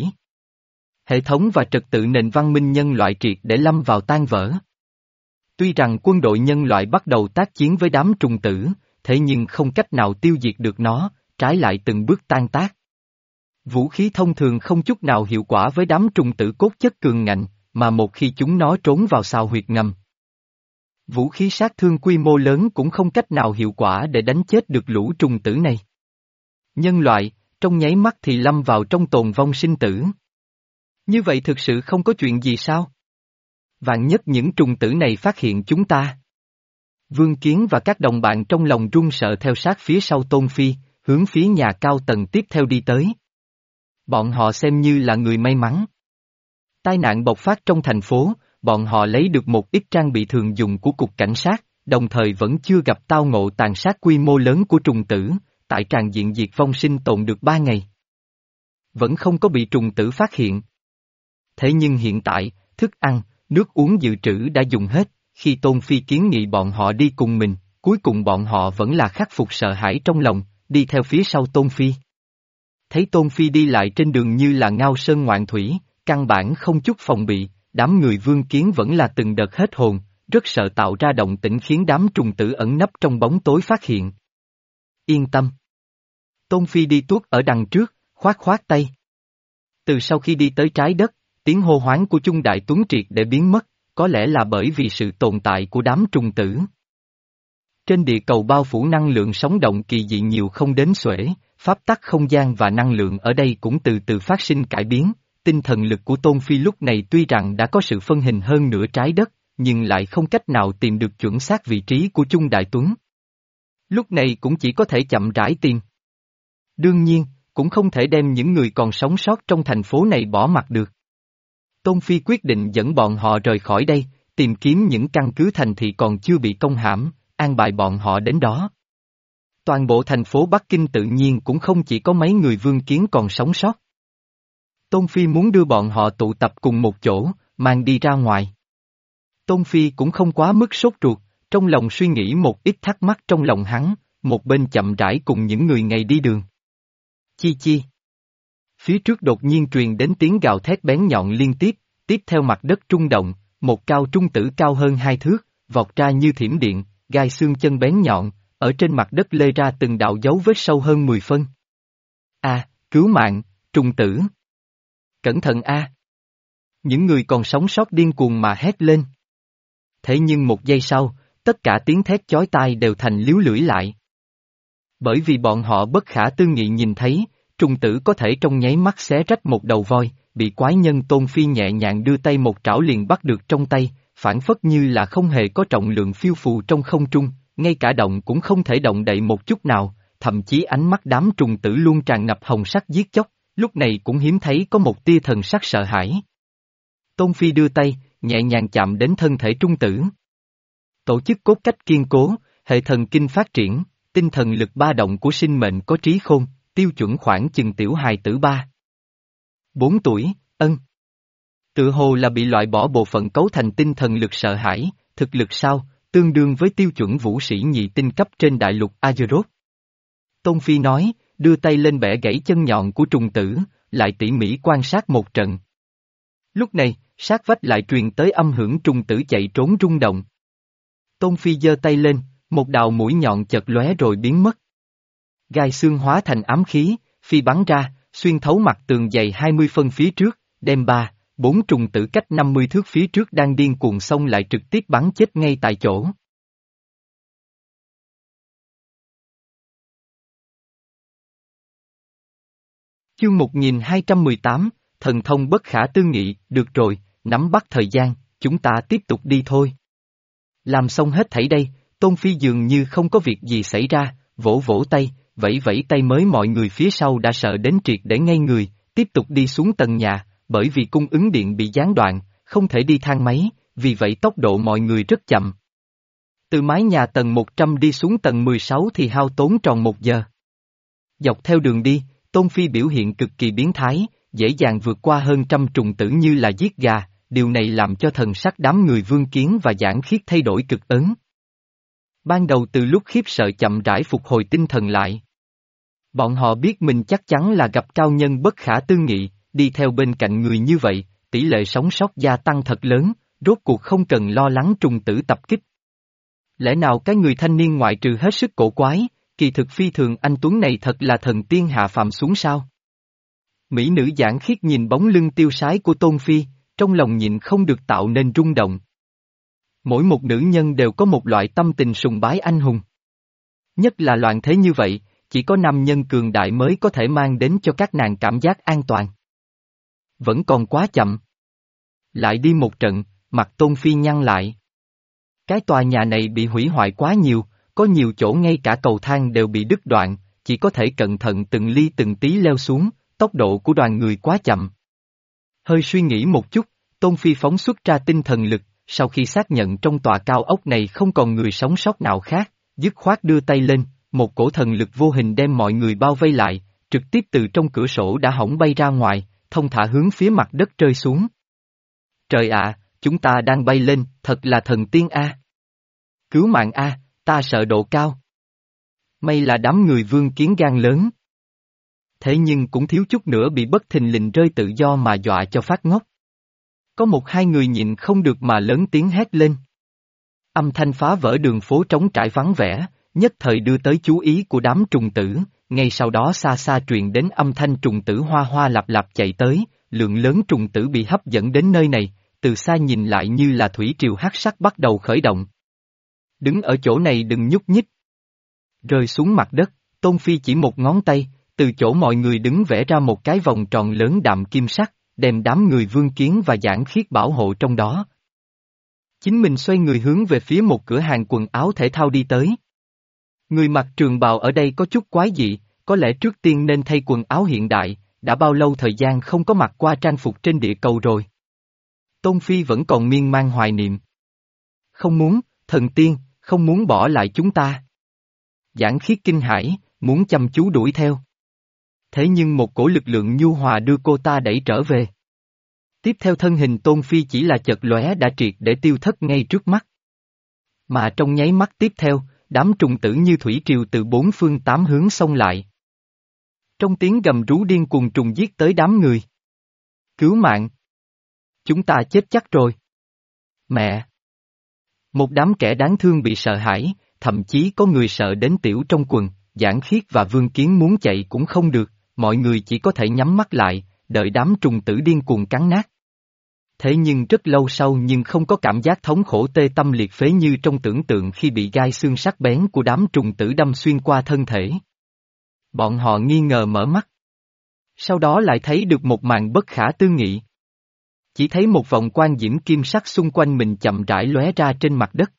Hệ thống và trật tự nền văn minh nhân loại triệt để lâm vào tan vỡ. Tuy rằng quân đội nhân loại bắt đầu tác chiến với đám trùng tử, thế nhưng không cách nào tiêu diệt được nó, trái lại từng bước tan tác. Vũ khí thông thường không chút nào hiệu quả với đám trùng tử cốt chất cường ngạnh, mà một khi chúng nó trốn vào sào huyệt ngầm. Vũ khí sát thương quy mô lớn cũng không cách nào hiệu quả để đánh chết được lũ trùng tử này. Nhân loại, trong nháy mắt thì lâm vào trong tồn vong sinh tử. Như vậy thực sự không có chuyện gì sao? Vạn nhất những trùng tử này phát hiện chúng ta. Vương Kiến và các đồng bạn trong lòng run sợ theo sát phía sau Tôn Phi, hướng phía nhà cao tầng tiếp theo đi tới. Bọn họ xem như là người may mắn. Tai nạn bộc phát trong thành phố, bọn họ lấy được một ít trang bị thường dùng của cục cảnh sát, đồng thời vẫn chưa gặp tao ngộ tàn sát quy mô lớn của trùng tử, tại tràn diện diệt vong sinh tồn được ba ngày. Vẫn không có bị trùng tử phát hiện. Thế nhưng hiện tại, thức ăn, nước uống dự trữ đã dùng hết, khi Tôn Phi kiến nghị bọn họ đi cùng mình, cuối cùng bọn họ vẫn là khắc phục sợ hãi trong lòng, đi theo phía sau Tôn Phi. Thấy Tôn Phi đi lại trên đường như là ngao sơn ngoạn thủy, căn bản không chút phòng bị, đám người Vương Kiến vẫn là từng đợt hết hồn, rất sợ tạo ra động tĩnh khiến đám trùng tử ẩn nấp trong bóng tối phát hiện. Yên tâm. Tôn Phi đi tuốt ở đằng trước, khoát khoát tay. Từ sau khi đi tới trái đất, tiếng hô hoáng của Chung Đại Tuấn triệt để biến mất, có lẽ là bởi vì sự tồn tại của đám trùng tử. Trên địa cầu bao phủ năng lượng sóng động kỳ dị nhiều không đếm xuể, pháp tắc không gian và năng lượng ở đây cũng từ từ phát sinh cải biến, tinh thần lực của Tôn Phi lúc này tuy rằng đã có sự phân hình hơn nửa trái đất, nhưng lại không cách nào tìm được chuẩn xác vị trí của Chung Đại Tuấn. Lúc này cũng chỉ có thể chậm rãi tìm. Đương nhiên, cũng không thể đem những người còn sống sót trong thành phố này bỏ mặc được. Tôn Phi quyết định dẫn bọn họ rời khỏi đây, tìm kiếm những căn cứ thành thị còn chưa bị công hãm, an bài bọn họ đến đó. Toàn bộ thành phố Bắc Kinh tự nhiên cũng không chỉ có mấy người Vương Kiến còn sống sót. Tôn Phi muốn đưa bọn họ tụ tập cùng một chỗ, mang đi ra ngoài. Tôn Phi cũng không quá mức sốt ruột, trong lòng suy nghĩ một ít thắc mắc trong lòng hắn, một bên chậm rãi cùng những người ngày đi đường. Chi chi. Phía trước đột nhiên truyền đến tiếng gào thét bén nhọn liên tiếp, tiếp theo mặt đất trung động, một cao trung tử cao hơn hai thước, vọt ra như thiểm điện, gai xương chân bén nhọn, ở trên mặt đất lê ra từng đạo dấu vết sâu hơn mười phân. A, cứu mạng, trùng tử. Cẩn thận A. Những người còn sống sót điên cuồng mà hét lên. Thế nhưng một giây sau, tất cả tiếng thét chói tai đều thành líu lưỡi lại. Bởi vì bọn họ bất khả tư nghị nhìn thấy, trùng tử có thể trong nháy mắt xé rách một đầu voi, bị quái nhân Tôn Phi nhẹ nhàng đưa tay một trảo liền bắt được trong tay, phản phất như là không hề có trọng lượng phiêu phù trong không trung, ngay cả động cũng không thể động đậy một chút nào, thậm chí ánh mắt đám trùng tử luôn tràn ngập hồng sắc giết chóc, lúc này cũng hiếm thấy có một tia thần sắc sợ hãi. Tôn Phi đưa tay, nhẹ nhàng chạm đến thân thể trung tử. Tổ chức cốt cách kiên cố, hệ thần kinh phát triển, tinh thần lực ba động của sinh mệnh có trí khôn, tiêu chuẩn khoảng chừng tiểu hài tử ba. Bốn tuổi, ân. Tự hồ là bị loại bỏ bộ phận cấu thành tinh thần lực sợ hãi, thực lực sao, tương đương với tiêu chuẩn vũ sĩ nhị tinh cấp trên đại lục Azeroth. Tôn Phi nói, đưa tay lên bẻ gãy chân nhọn của trùng tử, lại tỉ mỉ quan sát một trận. Lúc này, sát vách lại truyền tới âm hưởng trùng tử chạy trốn rung động. Tôn Phi giơ tay lên, một đạo mũi nhọn chợt lóe rồi biến mất. Gai xương hóa thành ám khí, phi bắn ra, xuyên thấu mặt tường dày hai mươi phân phía trước, đem ba, bốn trùng tử cách năm mươi thước phía trước đang điên cuồng xông lại trực tiếp bắn chết ngay tại chỗ. Chương một nghìn hai trăm mười tám, thần thông bất khả tư nghị, được rồi, nắm bắt thời gian, chúng ta tiếp tục đi thôi. Làm xong hết thảy đây, Tôn Phi dường như không có việc gì xảy ra, vỗ vỗ tay, vẫy vẫy tay mới mọi người phía sau đã sợ đến triệt để ngây người, tiếp tục đi xuống tầng nhà, bởi vì cung ứng điện bị gián đoạn, không thể đi thang máy, vì vậy tốc độ mọi người rất chậm. Từ mái nhà tầng một trăm đi xuống tầng mười sáu thì hao tốn tròn một giờ. Dọc theo đường đi, Tôn Phi biểu hiện cực kỳ biến thái, dễ dàng vượt qua hơn trăm trùng tử như là giết gà, điều này làm cho thần sắc đám người Vương Kiến và Giảng Khiết thay đổi cực ấn. Ban đầu từ lúc khiếp sợ chậm rãi phục hồi tinh thần lại. Bọn họ biết mình chắc chắn là gặp cao nhân bất khả tư nghị, đi theo bên cạnh người như vậy, tỷ lệ sống sót gia tăng thật lớn, rốt cuộc không cần lo lắng trùng tử tập kích. Lẽ nào cái người thanh niên ngoại trừ hết sức cổ quái, kỳ thực phi thường anh Tuấn này thật là thần tiên hạ phàm xuống sao? Mỹ nữ Giảng Khiết nhìn bóng lưng tiêu sái của Tôn Phi, trong lòng nhịn không được tạo nên rung động. Mỗi một nữ nhân đều có một loại tâm tình sùng bái anh hùng. Nhất là loạn thế như vậy, chỉ có nam nhân cường đại mới có thể mang đến cho các nàng cảm giác an toàn. Vẫn còn quá chậm. Lại đi một trận, mặt Tôn Phi nhăn lại. Cái tòa nhà này bị hủy hoại quá nhiều, có nhiều chỗ ngay cả cầu thang đều bị đứt đoạn, chỉ có thể cẩn thận từng ly từng tí leo xuống, tốc độ của đoàn người quá chậm. Hơi suy nghĩ một chút, Tôn Phi phóng xuất ra tinh thần lực, sau khi xác nhận trong tòa cao ốc này không còn người sống sót nào khác, dứt khoát đưa tay lên, một cổ thần lực vô hình đem mọi người bao vây lại, trực tiếp từ trong cửa sổ đã hỏng bay ra ngoài, thông thả hướng phía mặt đất rơi xuống. Trời ạ, chúng ta đang bay lên, thật là thần tiên A. Cứu mạng A, ta sợ độ cao. May là đám người Vương Kiến gan lớn. Thế nhưng cũng thiếu chút nữa bị bất thình lình rơi tự do mà dọa cho phát ngốc. Có một hai người nhịn không được mà lớn tiếng hét lên. Âm thanh phá vỡ đường phố trống trải vắng vẻ, nhất thời đưa tới chú ý của đám trùng tử, ngay sau đó xa xa truyền đến âm thanh trùng tử hoa hoa lạp lạp chạy tới, lượng lớn trùng tử bị hấp dẫn đến nơi này, từ xa nhìn lại như là thủy triều hắc sắc bắt đầu khởi động. Đứng ở chỗ này đừng nhúc nhích. Rơi xuống mặt đất, Tôn Phi chỉ một ngón tay, từ chỗ mọi người đứng vẽ ra một cái vòng tròn lớn đạm kim sắc, đem đám người Vương Kiến và Giảng Khiết bảo hộ trong đó. Chính mình xoay người hướng về phía một cửa hàng quần áo thể thao đi tới. Người mặc trường bào ở đây có chút quái dị, có lẽ trước tiên nên thay quần áo hiện đại, đã bao lâu thời gian không có mặc qua trang phục trên địa cầu rồi. Tôn Phi vẫn còn miên man hoài niệm. Không muốn, thần tiên, không muốn bỏ lại chúng ta. Giảng Khiết kinh hãi, muốn chăm chú đuổi theo. Thế nhưng một cổ lực lượng nhu hòa đưa cô ta đẩy trở về. Tiếp theo thân hình Tôn Phi chỉ là chợt lóe đã triệt để tiêu thất ngay trước mắt. Mà trong nháy mắt tiếp theo, đám trùng tử như thủy triều từ bốn phương tám hướng xông lại. Trong tiếng gầm rú điên cuồng trùng giết tới đám người. Cứu mạng! Chúng ta chết chắc rồi. Mẹ! Một đám kẻ đáng thương bị sợ hãi, thậm chí có người sợ đến tiểu trong quần, Giảng Khiết và Vương Kiến muốn chạy cũng không được, mọi người chỉ có thể nhắm mắt lại, đợi đám trùng tử điên cuồng cắn nát. Thế nhưng rất lâu sau nhưng không có cảm giác thống khổ tê tâm liệt phế như trong tưởng tượng khi bị gai xương sắc bén của đám trùng tử đâm xuyên qua thân thể. Bọn họ nghi ngờ mở mắt. Sau đó lại thấy được một màn bất khả tư nghị. Chỉ thấy một vòng quang diễm kim sắc xung quanh mình chậm rãi lóe ra trên mặt đất.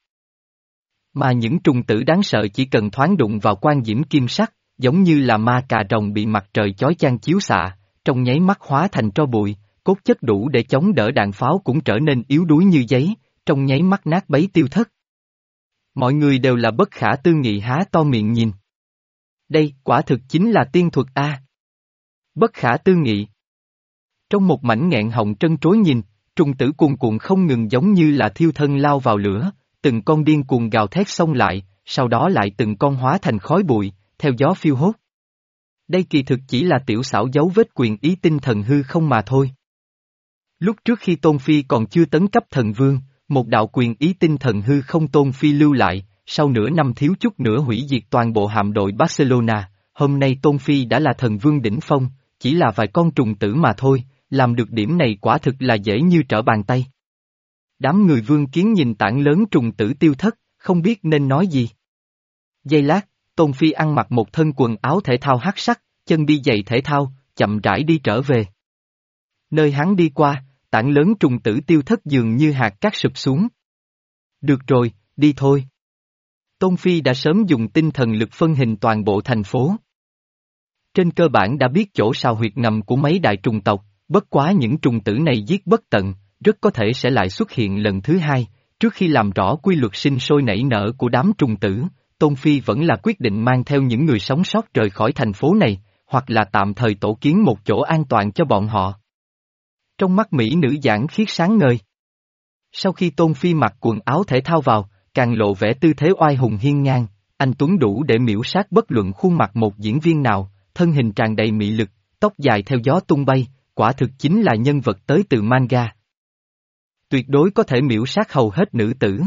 Mà những trùng tử đáng sợ chỉ cần thoáng đụng vào quang diễm kim sắc, giống như là ma cà rồng bị mặt trời chói chang chiếu xạ, trong nháy mắt hóa thành tro bụi, cốt chất đủ để chống đỡ đạn pháo cũng trở nên yếu đuối như giấy, trong nháy mắt nát bấy tiêu thất. Mọi người đều là bất khả tư nghị há to miệng nhìn. Đây, quả thực chính là tiên thuật A. Bất khả tư nghị. Trong một mảnh nghẹn họng trân trối nhìn, trùng tử cuồn cuộn không ngừng giống như là thiêu thân lao vào lửa, từng con điên cuồng gào thét xông lại, sau đó lại từng con hóa thành khói bụi, theo gió phiêu hốt. Đây kỳ thực chỉ là tiểu xảo dấu vết quyền ý tinh thần hư không mà thôi. Lúc trước khi Tôn Phi còn chưa tấn cấp thần vương, một đạo quyền ý tinh thần hư không Tôn Phi lưu lại, sau nửa năm thiếu chút nữa hủy diệt toàn bộ hạm đội Barcelona, hôm nay Tôn Phi đã là thần vương đỉnh phong, chỉ là vài con trùng tử mà thôi, làm được điểm này quả thực là dễ như trở bàn tay. Đám người Vương Kiến nhìn tảng lớn trùng tử tiêu thất, không biết nên nói gì. Giây lát, Tôn Phi ăn mặc một thân quần áo thể thao hắc sắc, chân đi giày thể thao, chậm rãi đi trở về. Nơi hắn đi qua, tảng lớn trùng tử tiêu thất dường như hạt cát sụp xuống. Được rồi, đi thôi. Tôn Phi đã sớm dùng tinh thần lực phân hình toàn bộ thành phố. Trên cơ bản đã biết chỗ sao huyệt ngầm của mấy đại trùng tộc, bất quá những trùng tử này giết bất tận, rất có thể sẽ lại xuất hiện lần thứ hai. Trước khi làm rõ quy luật sinh sôi nảy nở của đám trùng tử, Tôn Phi vẫn là quyết định mang theo những người sống sót rời khỏi thành phố này, hoặc là tạm thời tổ kiến một chỗ an toàn cho bọn họ. Trong mắt mỹ nữ Giảng Khiết sáng ngời. Sau khi Tôn Phi mặc quần áo thể thao vào, càng lộ vẻ tư thế oai hùng hiên ngang, anh tuấn đủ để miễu sát bất luận khuôn mặt một diễn viên nào, thân hình tràn đầy mị lực, tóc dài theo gió tung bay, quả thực chính là nhân vật tới từ manga. Tuyệt đối có thể miễu sát hầu hết nữ tử.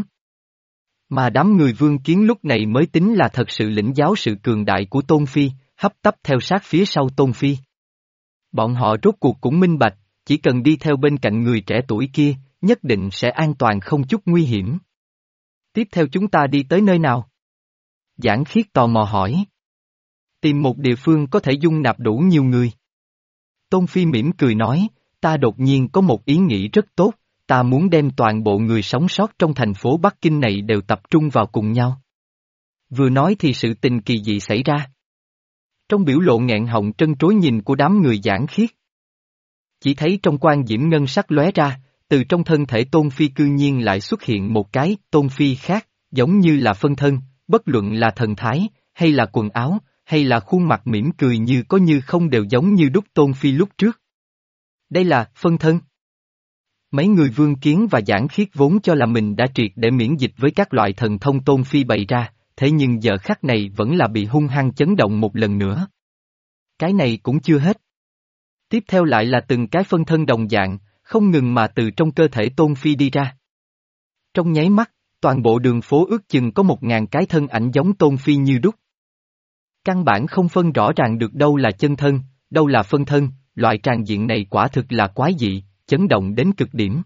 Mà đám người Vương Kiến lúc này mới tính là thật sự lĩnh giáo sự cường đại của Tôn Phi, hấp tấp theo sát phía sau Tôn Phi. Bọn họ rốt cuộc cũng minh bạch, chỉ cần đi theo bên cạnh người trẻ tuổi kia, nhất định sẽ an toàn không chút nguy hiểm. Tiếp theo chúng ta đi tới nơi nào? Giảng Khiết tò mò hỏi. Tìm một địa phương có thể dung nạp đủ nhiều người. Tôn Phi mỉm cười nói, ta đột nhiên có một ý nghĩ rất tốt, ta muốn đem toàn bộ người sống sót trong thành phố Bắc Kinh này đều tập trung vào cùng nhau. Vừa nói thì sự tình kỳ dị xảy ra. Trong biểu lộ nghẹn họng trân trối nhìn của đám người Giảng Khiết. Chỉ thấy trong quang diễm ngân sắc lóe ra, từ trong thân thể Tôn Phi cư nhiên lại xuất hiện một cái Tôn Phi khác, giống như là phân thân, bất luận là thần thái, hay là quần áo, hay là khuôn mặt mỉm cười như có như không đều giống như đúc Tôn Phi lúc trước. Đây là phân thân. Mấy người Vương Kiến và Giảng Khiết vốn cho là mình đã triệt để miễn dịch với các loại thần thông Tôn Phi bày ra, thế nhưng giờ khắc này vẫn là bị hung hăng chấn động một lần nữa. Cái này cũng chưa hết. Tiếp theo lại là từng cái phân thân đồng dạng, không ngừng mà từ trong cơ thể Tôn Phi đi ra. Trong nháy mắt, toàn bộ đường phố ước chừng có một ngàn cái thân ảnh giống Tôn Phi như đúc. Căn bản không phân rõ ràng được đâu là chân thân, đâu là phân thân, loại tràng diện này quả thực là quái dị, chấn động đến cực điểm.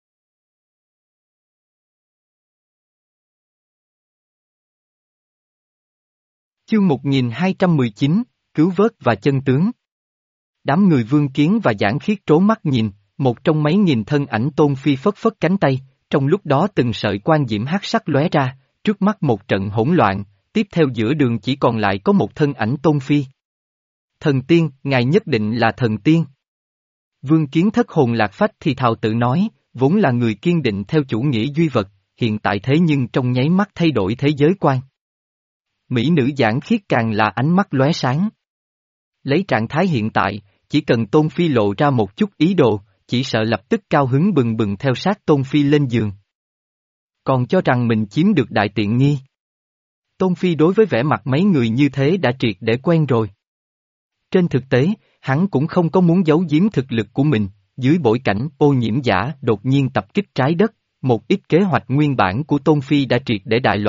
Chương một nghìn hai trăm mười chín, Cứu vớt và chân tướng. Đám người Vương Kiến và Giảng Khiết trố mắt nhìn, một trong mấy nghìn thân ảnh Tôn Phi phất phất cánh tay, trong lúc đó từng sợi quang diễm hắc sắc lóe ra, trước mắt một trận hỗn loạn, tiếp theo giữa đường chỉ còn lại có một thân ảnh Tôn Phi. Thần tiên, ngài nhất định là thần tiên. Vương Kiến thất hồn lạc phách thì thào tự nói, vốn là người kiên định theo chủ nghĩa duy vật, hiện tại thế nhưng trong nháy mắt thay đổi thế giới quan. Mỹ nữ Giảng Khiết càng là ánh mắt lóe sáng. Lấy trạng thái hiện tại, chỉ cần Tôn Phi lộ ra một chút ý đồ, chỉ sợ lập tức cao hứng bừng bừng theo sát Tôn Phi lên giường. Còn cho rằng mình chiếm được đại tiện nghi. Tôn Phi đối với vẻ mặt mấy người như thế đã triệt để quen rồi. Trên thực tế, hắn cũng không có muốn giấu giếm thực lực của mình, dưới bối cảnh ô nhiễm giả đột nhiên tập kích trái đất, một ít kế hoạch nguyên bản của Tôn Phi đã triệt để đại loạn,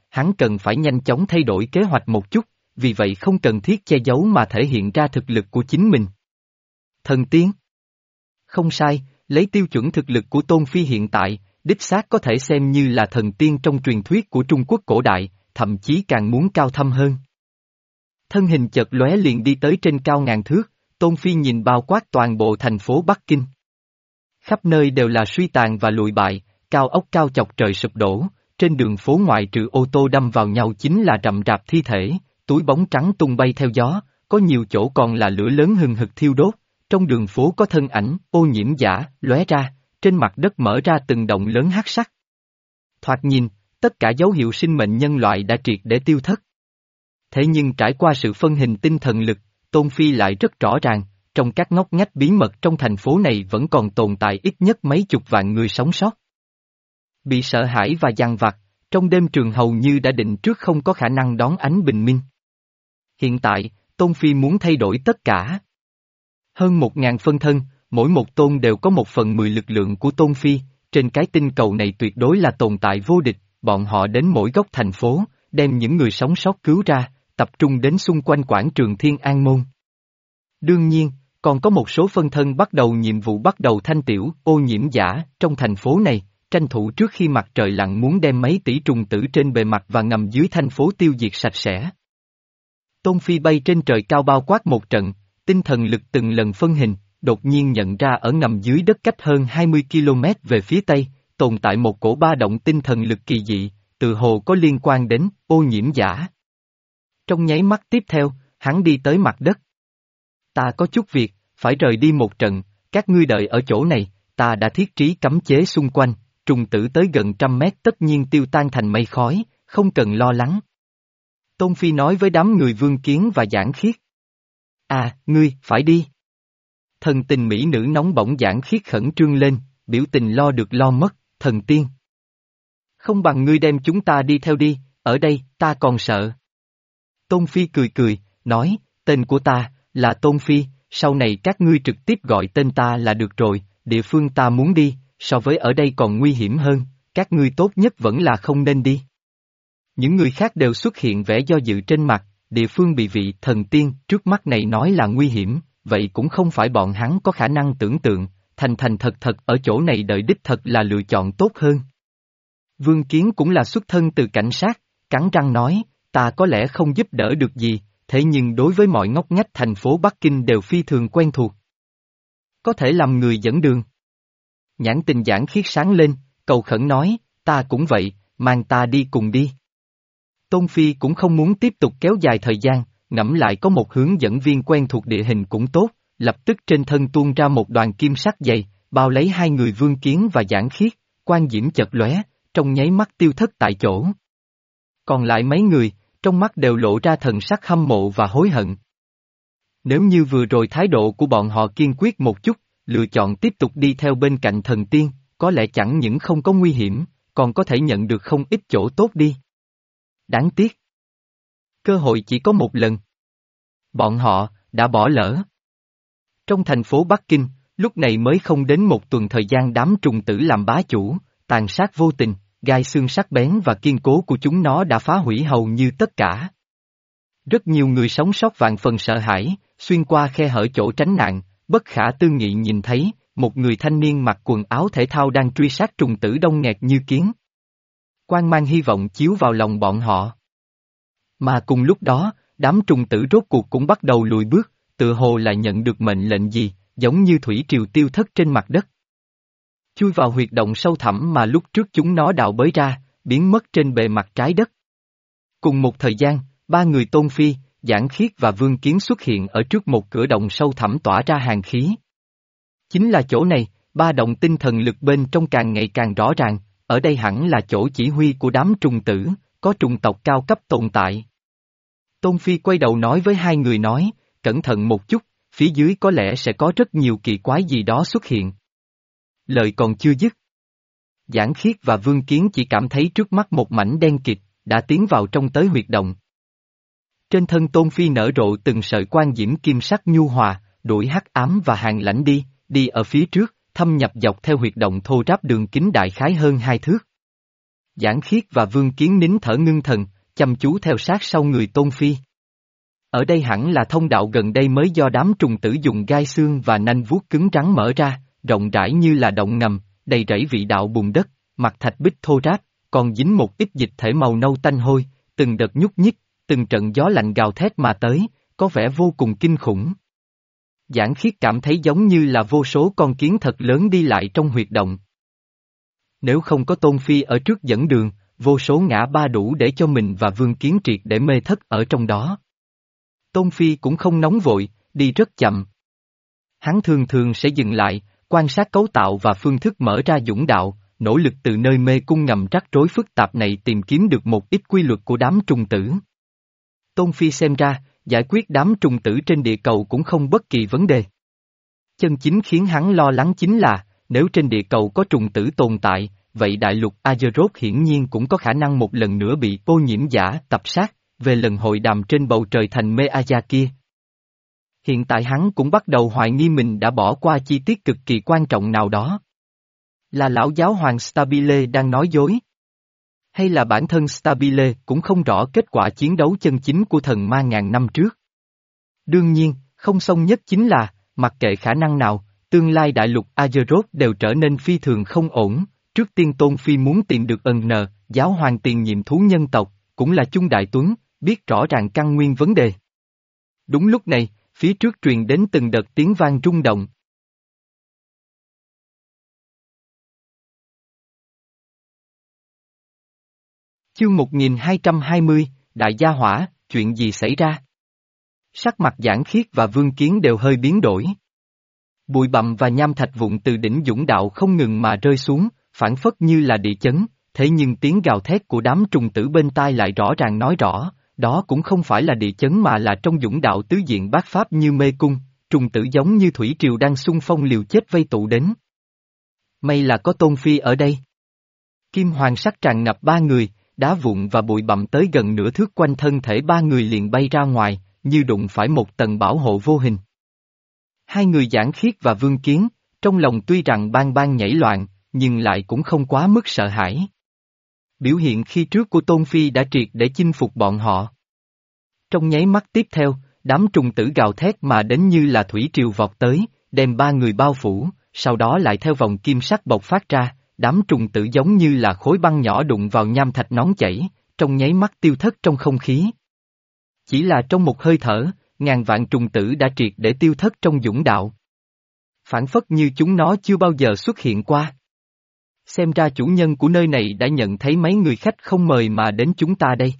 hắn cần phải nhanh chóng thay đổi kế hoạch một chút, vì vậy không cần thiết che giấu mà thể hiện ra thực lực của chính mình. Thần tiên? Không sai, lấy tiêu chuẩn thực lực của Tôn Phi hiện tại, đích xác có thể xem như là thần tiên trong truyền thuyết của Trung Quốc cổ đại, thậm chí càng muốn cao thâm hơn. Thân hình chợt lóe liền đi tới trên cao ngàn thước, Tôn Phi nhìn bao quát toàn bộ thành phố Bắc Kinh. Khắp nơi đều là suy tàn và lụi bại, cao ốc cao chọc trời sụp đổ, trên đường phố ngoại trừ ô tô đâm vào nhau chính là rậm rạp thi thể, túi bóng trắng tung bay theo gió, có nhiều chỗ còn là lửa lớn hừng hực thiêu đốt, trong đường phố có thân ảnh, ô nhiễm giả, lóe ra, trên mặt đất mở ra từng động lớn hắc sắc. Thoạt nhìn, tất cả dấu hiệu sinh mệnh nhân loại đã triệt để tiêu thất. Thế nhưng trải qua sự phân hình tinh thần lực, Tôn Phi lại rất rõ ràng, trong các ngóc ngách bí mật trong thành phố này vẫn còn tồn tại ít nhất mấy chục vạn người sống sót. Bị sợ hãi và dằn vặt, trong đêm trường hầu như đã định trước không có khả năng đón ánh bình minh. Hiện tại, Tôn Phi muốn thay đổi tất cả. Hơn một ngàn phân thân, mỗi một tôn đều có một phần mười lực lượng của Tôn Phi, trên cái tinh cầu này tuyệt đối là tồn tại vô địch, bọn họ đến mỗi góc thành phố, đem những người sống sót cứu ra, tập trung đến xung quanh quảng trường Thiên An Môn. Đương nhiên, còn có một số phân thân bắt đầu nhiệm vụ bắt đầu thanh tiểu, ô nhiễm giả, trong thành phố này, tranh thủ trước khi mặt trời lặn muốn đem mấy tỷ trùng tử trên bề mặt và ngầm dưới thành phố tiêu diệt sạch sẽ. Tôn Phi bay trên trời cao bao quát một trận, tinh thần lực từng lần phân hình, đột nhiên nhận ra ở ngầm dưới đất cách hơn hai mươi ki lô mét về phía tây, tồn tại một cổ ba động tinh thần lực kỳ dị, từ hồ có liên quan đến ô nhiễm giả. Trong nháy mắt tiếp theo, hắn đi tới mặt đất. Ta có chút việc, phải rời đi một trận, các ngươi đợi ở chỗ này, ta đã thiết trí cấm chế xung quanh, trùng tử tới gần trăm mét tất nhiên tiêu tan thành mây khói, không cần lo lắng. Tôn Phi nói với đám người Vương Kiến và Giảng Khiết. À, ngươi, phải đi. Thần tình mỹ nữ nóng bỏng Giảng Khiết khẩn trương lên, biểu tình lo được lo mất, thần tiên. Không bằng ngươi đem chúng ta đi theo đi, ở đây, ta còn sợ. Tôn Phi cười cười, nói, tên của ta, là Tôn Phi, sau này các ngươi trực tiếp gọi tên ta là được rồi, địa phương ta muốn đi, so với ở đây còn nguy hiểm hơn, các ngươi tốt nhất vẫn là không nên đi. Những người khác đều xuất hiện vẻ do dự trên mặt, địa phương bị vị thần tiên trước mắt này nói là nguy hiểm, vậy cũng không phải bọn hắn có khả năng tưởng tượng, thành thành thật thật ở chỗ này đợi đích thật là lựa chọn tốt hơn. Vương Kiến cũng là xuất thân từ cảnh sát, cắn răng nói, ta có lẽ không giúp đỡ được gì, thế nhưng đối với mọi ngóc ngách thành phố Bắc Kinh đều phi thường quen thuộc. Có thể làm người dẫn đường. Nhãn tình Giảng Khiết sáng lên, cầu khẩn nói, ta cũng vậy, mang ta đi cùng đi. Tôn Phi cũng không muốn tiếp tục kéo dài thời gian, ngẫm lại có một hướng dẫn viên quen thuộc địa hình cũng tốt, lập tức trên thân tuôn ra một đoàn kim sắc dày, bao lấy hai người Vương Kiến và Giảng Khiết, quan diễm chợt lóe, trong nháy mắt tiêu thất tại chỗ. Còn lại mấy người, trong mắt đều lộ ra thần sắc hâm mộ và hối hận. Nếu như vừa rồi thái độ của bọn họ kiên quyết một chút, lựa chọn tiếp tục đi theo bên cạnh thần tiên, có lẽ chẳng những không có nguy hiểm, còn có thể nhận được không ít chỗ tốt đi. Đáng tiếc. Cơ hội chỉ có một lần. Bọn họ, đã bỏ lỡ. Trong thành phố Bắc Kinh, lúc này mới không đến một tuần thời gian đám trùng tử làm bá chủ, tàn sát vô tình, gai xương sắc bén và kiên cố của chúng nó đã phá hủy hầu như tất cả. Rất nhiều người sống sót vạn phần sợ hãi, xuyên qua khe hở chỗ tránh nạn, bất khả tư nghị nhìn thấy, một người thanh niên mặc quần áo thể thao đang truy sát trùng tử đông nghẹt như kiến. Quang mang hy vọng chiếu vào lòng bọn họ. Mà cùng lúc đó, đám trùng tử rốt cuộc cũng bắt đầu lùi bước, tự hồ là nhận được mệnh lệnh gì, giống như thủy triều tiêu thất trên mặt đất. Chui vào huyệt động sâu thẳm mà lúc trước chúng nó đào bới ra, biến mất trên bề mặt trái đất. Cùng một thời gian, ba người Tôn Phi, Giảng Khiết và Vương Kiến xuất hiện ở trước một cửa động sâu thẳm tỏa ra hàn khí. Chính là chỗ này, ba động tinh thần lực bên trong càng ngày càng rõ ràng, ở đây hẳn là chỗ chỉ huy của đám trùng tử, có trùng tộc cao cấp tồn tại. Tôn Phi quay đầu nói với hai người nói, cẩn thận một chút, phía dưới có lẽ sẽ có rất nhiều kỳ quái gì đó xuất hiện. Lời còn chưa dứt. Giảng Khiết và Vương Kiến chỉ cảm thấy trước mắt một mảnh đen kịt, đã tiến vào trong tới huyệt động. Trên thân Tôn Phi nở rộ từng sợi quan diễm kim sắc nhu hòa, đuổi hắc ám và hàng lãnh đi, đi ở phía trước, thâm nhập dọc theo huyệt động thô ráp đường kính đại khái hơn hai thước. Giảng Khiết và Vương Kiến nín thở ngưng thần, chăm chú theo sát sau người Tôn Phi. Ở đây hẳn là thông đạo gần đây mới do đám trùng tử dùng gai xương và nanh vuốt cứng rắn mở ra, rộng rãi như là động ngầm, đầy rẫy vị đạo bùn đất, mặt thạch bích thô ráp, còn dính một ít dịch thể màu nâu tanh hôi, từng đợt nhúc nhích, từng trận gió lạnh gào thét mà tới, có vẻ vô cùng kinh khủng. Giảng Khiết cảm thấy giống như là vô số con kiến thật lớn đi lại trong huyệt động. Nếu không có Tôn Phi ở trước dẫn đường, vô số ngã ba đủ để cho mình và Vương Kiến triệt để mê thất ở trong đó. Tôn Phi cũng không nóng vội, đi rất chậm. Hắn thường thường sẽ dừng lại, quan sát cấu tạo và phương thức mở ra dũng đạo, nỗ lực từ nơi mê cung ngầm rắc rối phức tạp này tìm kiếm được một ít quy luật của đám trùng tử. Tôn Phi xem ra, giải quyết đám trùng tử trên địa cầu cũng không bất kỳ vấn đề. Chân chính khiến hắn lo lắng chính là, nếu trên địa cầu có trùng tử tồn tại, vậy đại lục Azeroth hiển nhiên cũng có khả năng một lần nữa bị ô nhiễm giả tập sát, về lần hội đàm trên bầu trời thành Meaja kia. Hiện tại hắn cũng bắt đầu hoài nghi mình đã bỏ qua chi tiết cực kỳ quan trọng nào đó. Là lão giáo hoàng Stabile đang nói dối? Hay là bản thân Stabile cũng không rõ kết quả chiến đấu chân chính của thần ma ngàn năm trước? Đương nhiên, không xong nhất chính là, mặc kệ khả năng nào, tương lai đại lục Azeroth đều trở nên phi thường không ổn. Trước tiên Tôn Phi muốn tìm được ân nờ, giáo hoàng tiền nhiệm thú nhân tộc, cũng là Chung Đại Tuấn, biết rõ ràng căn nguyên vấn đề. Đúng lúc này, phía trước truyền đến từng đợt tiếng vang rung động. Chương một nghìn hai trăm hai mươi, Đại gia hỏa, chuyện gì xảy ra? Sắc mặt Giảng Khiết và Vương Kiến đều hơi biến đổi. Bụi bặm và nham thạch vụn từ đỉnh dũng đạo không ngừng mà rơi xuống, phản phất như là địa chấn, thế nhưng tiếng gào thét của đám trùng tử bên tai lại rõ ràng nói rõ, đó cũng không phải là địa chấn mà là trong dũng đạo tứ diện bát pháp như mê cung, trùng tử giống như thủy triều đang xung phong liều chết vây tụ đến. May là có Tôn Phi ở đây. Kim hoàng sắc tràn ngập ba người, đá vụn và bụi bặm tới gần nửa thước quanh thân thể ba người liền bay ra ngoài, như đụng phải một tầng bảo hộ vô hình. Hai người Giảng Khiết và Vương Kiến, trong lòng tuy rằng bang bang nhảy loạn, nhưng lại cũng không quá mức sợ hãi. Biểu hiện khi trước của Tôn Phi đã triệt để chinh phục bọn họ. Trong nháy mắt tiếp theo, đám trùng tử gào thét mà đến như là thủy triều vọt tới, đem ba người bao phủ, sau đó lại theo vòng kim sắc bộc phát ra, đám trùng tử giống như là khối băng nhỏ đụng vào nham thạch nóng chảy, trong nháy mắt tiêu thất trong không khí. Chỉ là trong một hơi thở, ngàn vạn trùng tử đã triệt để tiêu thất trong dũng đạo. Phản phất như chúng nó chưa bao giờ xuất hiện qua. Xem ra chủ nhân của nơi này đã nhận thấy mấy người khách không mời mà đến chúng ta đây.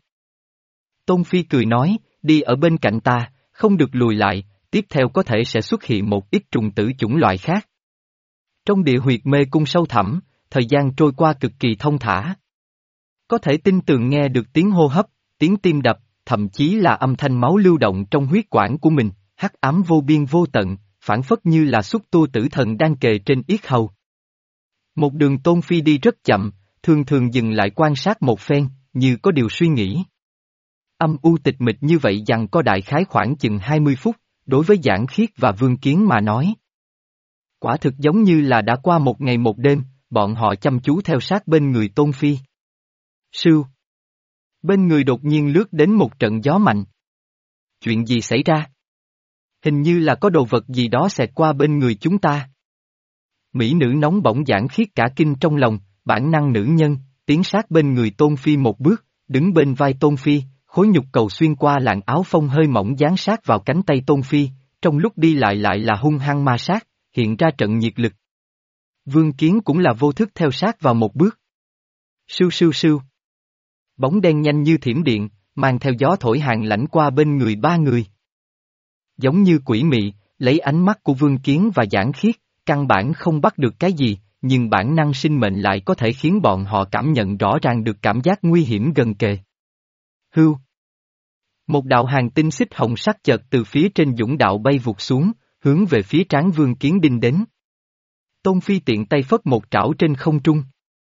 Tôn Phi cười nói, đi ở bên cạnh ta, không được lùi lại, tiếp theo có thể sẽ xuất hiện một ít trùng tử chủng loại khác. Trong địa huyệt mê cung sâu thẳm, thời gian trôi qua cực kỳ thông thả. Có thể tin tường nghe được tiếng hô hấp, tiếng tim đập, thậm chí là âm thanh máu lưu động trong huyết quản của mình, hắc ám vô biên vô tận, phản phất như là xúc tua tử thần đang kề trên yết hầu. Một đường Tôn Phi đi rất chậm, thường thường dừng lại quan sát một phen, như có điều suy nghĩ. Âm u tịch mịch như vậy dằng có đại khái khoảng chừng hai mươi phút, đối với Giảng Khiết và Vương Kiến mà nói. Quả thực giống như là đã qua một ngày một đêm, bọn họ chăm chú theo sát bên người Tôn Phi. Sưu. Bên người đột nhiên lướt đến một trận gió mạnh. Chuyện gì xảy ra? Hình như là có đồ vật gì đó xẹt qua bên người chúng ta. Mỹ nữ nóng bỏng Giảng Khiết cả kinh trong lòng, bản năng nữ nhân, tiến sát bên người Tôn Phi một bước, đứng bên vai Tôn Phi, khối nhục cầu xuyên qua làn áo phông hơi mỏng dán sát vào cánh tay Tôn Phi, trong lúc đi lại lại là hung hăng ma sát, hiện ra trận nhiệt lực. Vương Kiến cũng là vô thức theo sát vào một bước. Sưu sưu sưu. Bóng đen nhanh như thiểm điện, mang theo gió thổi hàng lãnh qua bên người ba người. Giống như quỷ mị, lấy ánh mắt của Vương Kiến và Giảng Khiết, căn bản không bắt được cái gì, nhưng bản năng sinh mệnh lại có thể khiến bọn họ cảm nhận rõ ràng được cảm giác nguy hiểm gần kề. Hưu. Một đạo hàng tinh xích hồng sắc chợt từ phía trên dũng đạo bay vụt xuống, hướng về phía trán Vương Kiến đinh đến. Tôn Phi tiện tay phất một trảo trên không trung.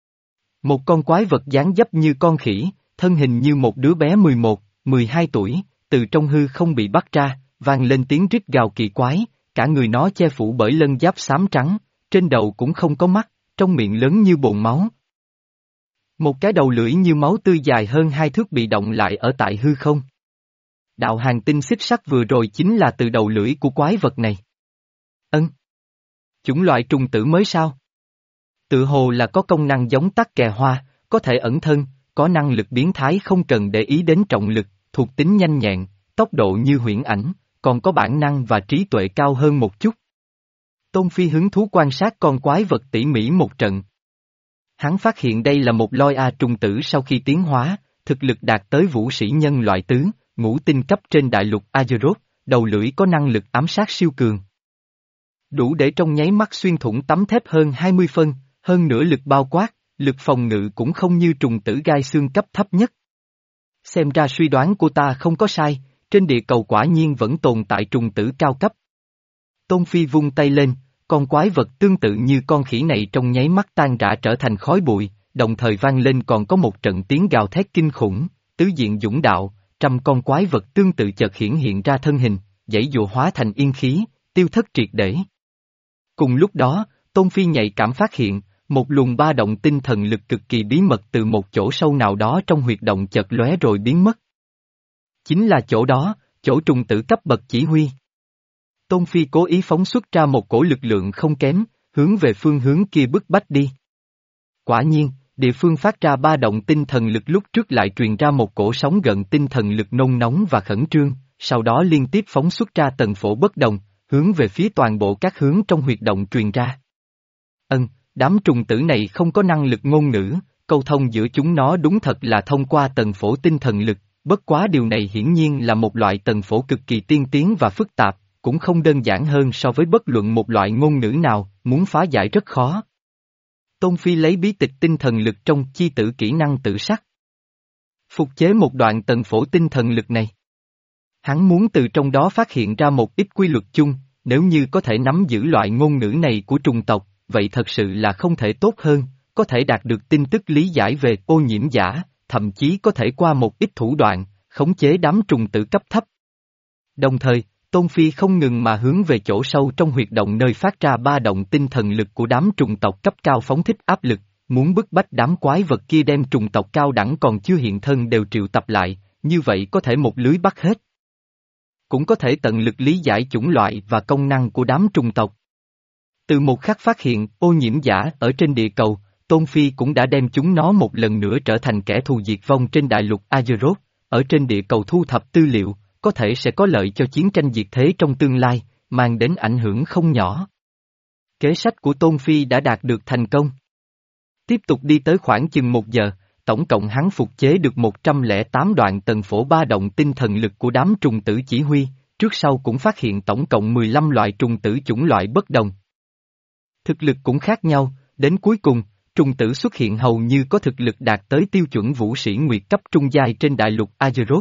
Một con quái vật dáng dấp như con khỉ, thân hình như một đứa bé mười một, mười hai tuổi, từ trong hư không bị bắt ra, vang lên tiếng rít gào kỳ quái, cả người nó che phủ bởi lân giáp xám trắng, trên đầu cũng không có mắt, trong miệng lớn như bồn máu. Một cái đầu lưỡi như máu tươi dài hơn hai thước bị động lại ở tại hư không. Đạo hàng tinh xích sắt vừa rồi chính là từ đầu lưỡi của quái vật này. Ân. Chủng loại trùng tử mới sao? Tự hồ là có công năng giống tắc kè hoa, có thể ẩn thân, có năng lực biến thái không cần để ý đến trọng lực, thuộc tính nhanh nhẹn, tốc độ như huyễn ảnh, còn có bản năng và trí tuệ cao hơn một chút. Tôn Phi hứng thú quan sát con quái vật tỉ mỉ một trận. Hắn phát hiện đây là một loi A trùng tử sau khi tiến hóa, thực lực đạt tới vũ sĩ nhân loại tứ, ngũ tinh cấp trên đại lục Azeroth, đầu lưỡi có năng lực ám sát siêu cường. Đủ để trong nháy mắt xuyên thủng tấm thép hơn hai mươi phân, hơn nữa lực bao quát, lực phòng ngự cũng không như trùng tử gai xương cấp thấp nhất. Xem ra suy đoán của ta không có sai, trên địa cầu quả nhiên vẫn tồn tại trùng tử cao cấp. Tôn Phi vung tay lên, con quái vật tương tự như con khỉ này trong nháy mắt tan rã trở thành khói bụi, đồng thời vang lên còn có một trận tiếng gào thét kinh khủng, tứ diện dũng đạo, trăm con quái vật tương tự chợt hiển hiện ra thân hình, dãy dụa hóa thành yên khí, tiêu thất triệt để. Cùng lúc đó, Tôn Phi nhạy cảm phát hiện, một luồng ba động tinh thần lực cực kỳ bí mật từ một chỗ sâu nào đó trong huyệt động chợt lóe rồi biến mất. Chính là chỗ đó, chỗ trùng tử cấp bậc chỉ huy. Tôn Phi cố ý phóng xuất ra một cổ lực lượng không kém, hướng về phương hướng kia bức bách đi. Quả nhiên, địa phương phát ra ba động tinh thần lực lúc trước lại truyền ra một cổ sóng gợn tinh thần lực nôn nóng và khẩn trương, sau đó liên tiếp phóng xuất ra tần phổ bất đồng, hướng về phía toàn bộ các hướng trong huyệt động truyền ra. Ân, đám trùng tử này không có năng lực ngôn ngữ, câu thông giữa chúng nó đúng thật là thông qua tần phổ tinh thần lực, bất quá điều này hiển nhiên là một loại tần phổ cực kỳ tiên tiến và phức tạp, cũng không đơn giản hơn so với bất luận một loại ngôn ngữ nào, muốn phá giải rất khó. Tôn Phi lấy bí tịch tinh thần lực trong chi tử kỹ năng tự sắc. Phục chế một đoạn tần phổ tinh thần lực này. Hắn muốn từ trong đó phát hiện ra một ít quy luật chung, nếu như có thể nắm giữ loại ngôn ngữ này của trùng tộc, vậy thật sự là không thể tốt hơn, có thể đạt được tin tức lý giải về ô nhiễm giả, thậm chí có thể qua một ít thủ đoạn, khống chế đám trùng tử cấp thấp. Đồng thời, Tôn Phi không ngừng mà hướng về chỗ sâu trong huyệt động nơi phát ra ba động tinh thần lực của đám trùng tộc cấp cao phóng thích áp lực, muốn bức bách đám quái vật kia đem trùng tộc cao đẳng còn chưa hiện thân đều triệu tập lại, như vậy có thể một lưới bắt hết. Cũng có thể tận lực lý giải chủng loại và công năng của đám trùng tộc. Từ một khắc phát hiện ô nhiễm giả ở trên địa cầu, Tôn Phi cũng đã đem chúng nó một lần nữa trở thành kẻ thù diệt vong trên đại lục Azeroth, ở trên địa cầu thu thập tư liệu, có thể sẽ có lợi cho chiến tranh diệt thế trong tương lai, mang đến ảnh hưởng không nhỏ. Kế sách của Tôn Phi đã đạt được thành công. Tiếp tục đi tới khoảng chừng một giờ, tổng cộng hắn phục chế được một trăm lẻ tám đoạn tần phổ ba động tinh thần lực của đám trùng tử chỉ huy, trước sau cũng phát hiện tổng cộng mười lăm loại trùng tử chủng loại bất đồng. Thực lực cũng khác nhau, đến cuối cùng, trùng tử xuất hiện hầu như có thực lực đạt tới tiêu chuẩn vũ sĩ nguyệt cấp trung giai trên đại lục Azeroth.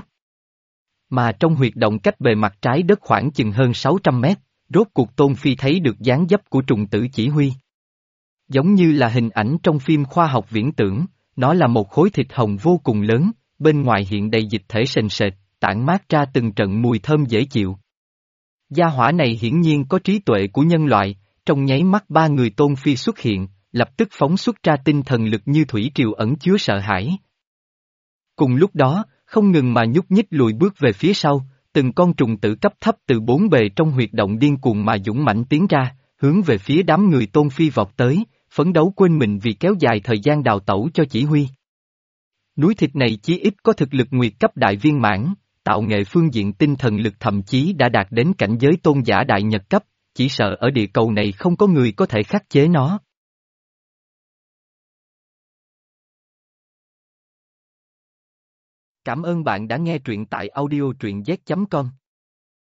Mà trong huyệt động cách bề mặt trái đất khoảng chừng hơn sáu trăm mét, rốt cuộc Tôn Phi thấy được dáng dấp của trùng tử chỉ huy. Giống như là hình ảnh trong phim khoa học viễn tưởng, nó là một khối thịt hồng vô cùng lớn, bên ngoài hiện đầy dịch thể sền sệt, tản mát ra từng trận mùi thơm dễ chịu. Gia hỏa này hiển nhiên có trí tuệ của nhân loại, trong nháy mắt ba người Tôn Phi xuất hiện, lập tức phóng xuất ra tinh thần lực như thủy triều ẩn chứa sợ hãi. Cùng lúc đó, không ngừng mà nhúc nhích lùi bước về phía sau, từng con trùng tử cấp thấp từ bốn bề trong huyệt động điên cuồng mà dũng mãnh tiến ra, hướng về phía đám người Tôn Phi vọt tới, phấn đấu quên mình vì kéo dài thời gian đào tẩu cho chỉ huy. Núi thịt này chí ít có thực lực nguyệt cấp đại viên mãn, tạo nghệ phương diện tinh thần lực thậm chí đã đạt đến cảnh giới tôn giả đại nhật cấp, chỉ sợ ở địa cầu này không có người có thể khắc chế nó. Cảm ơn bạn đã nghe truyện tại audio truyện z chấm com.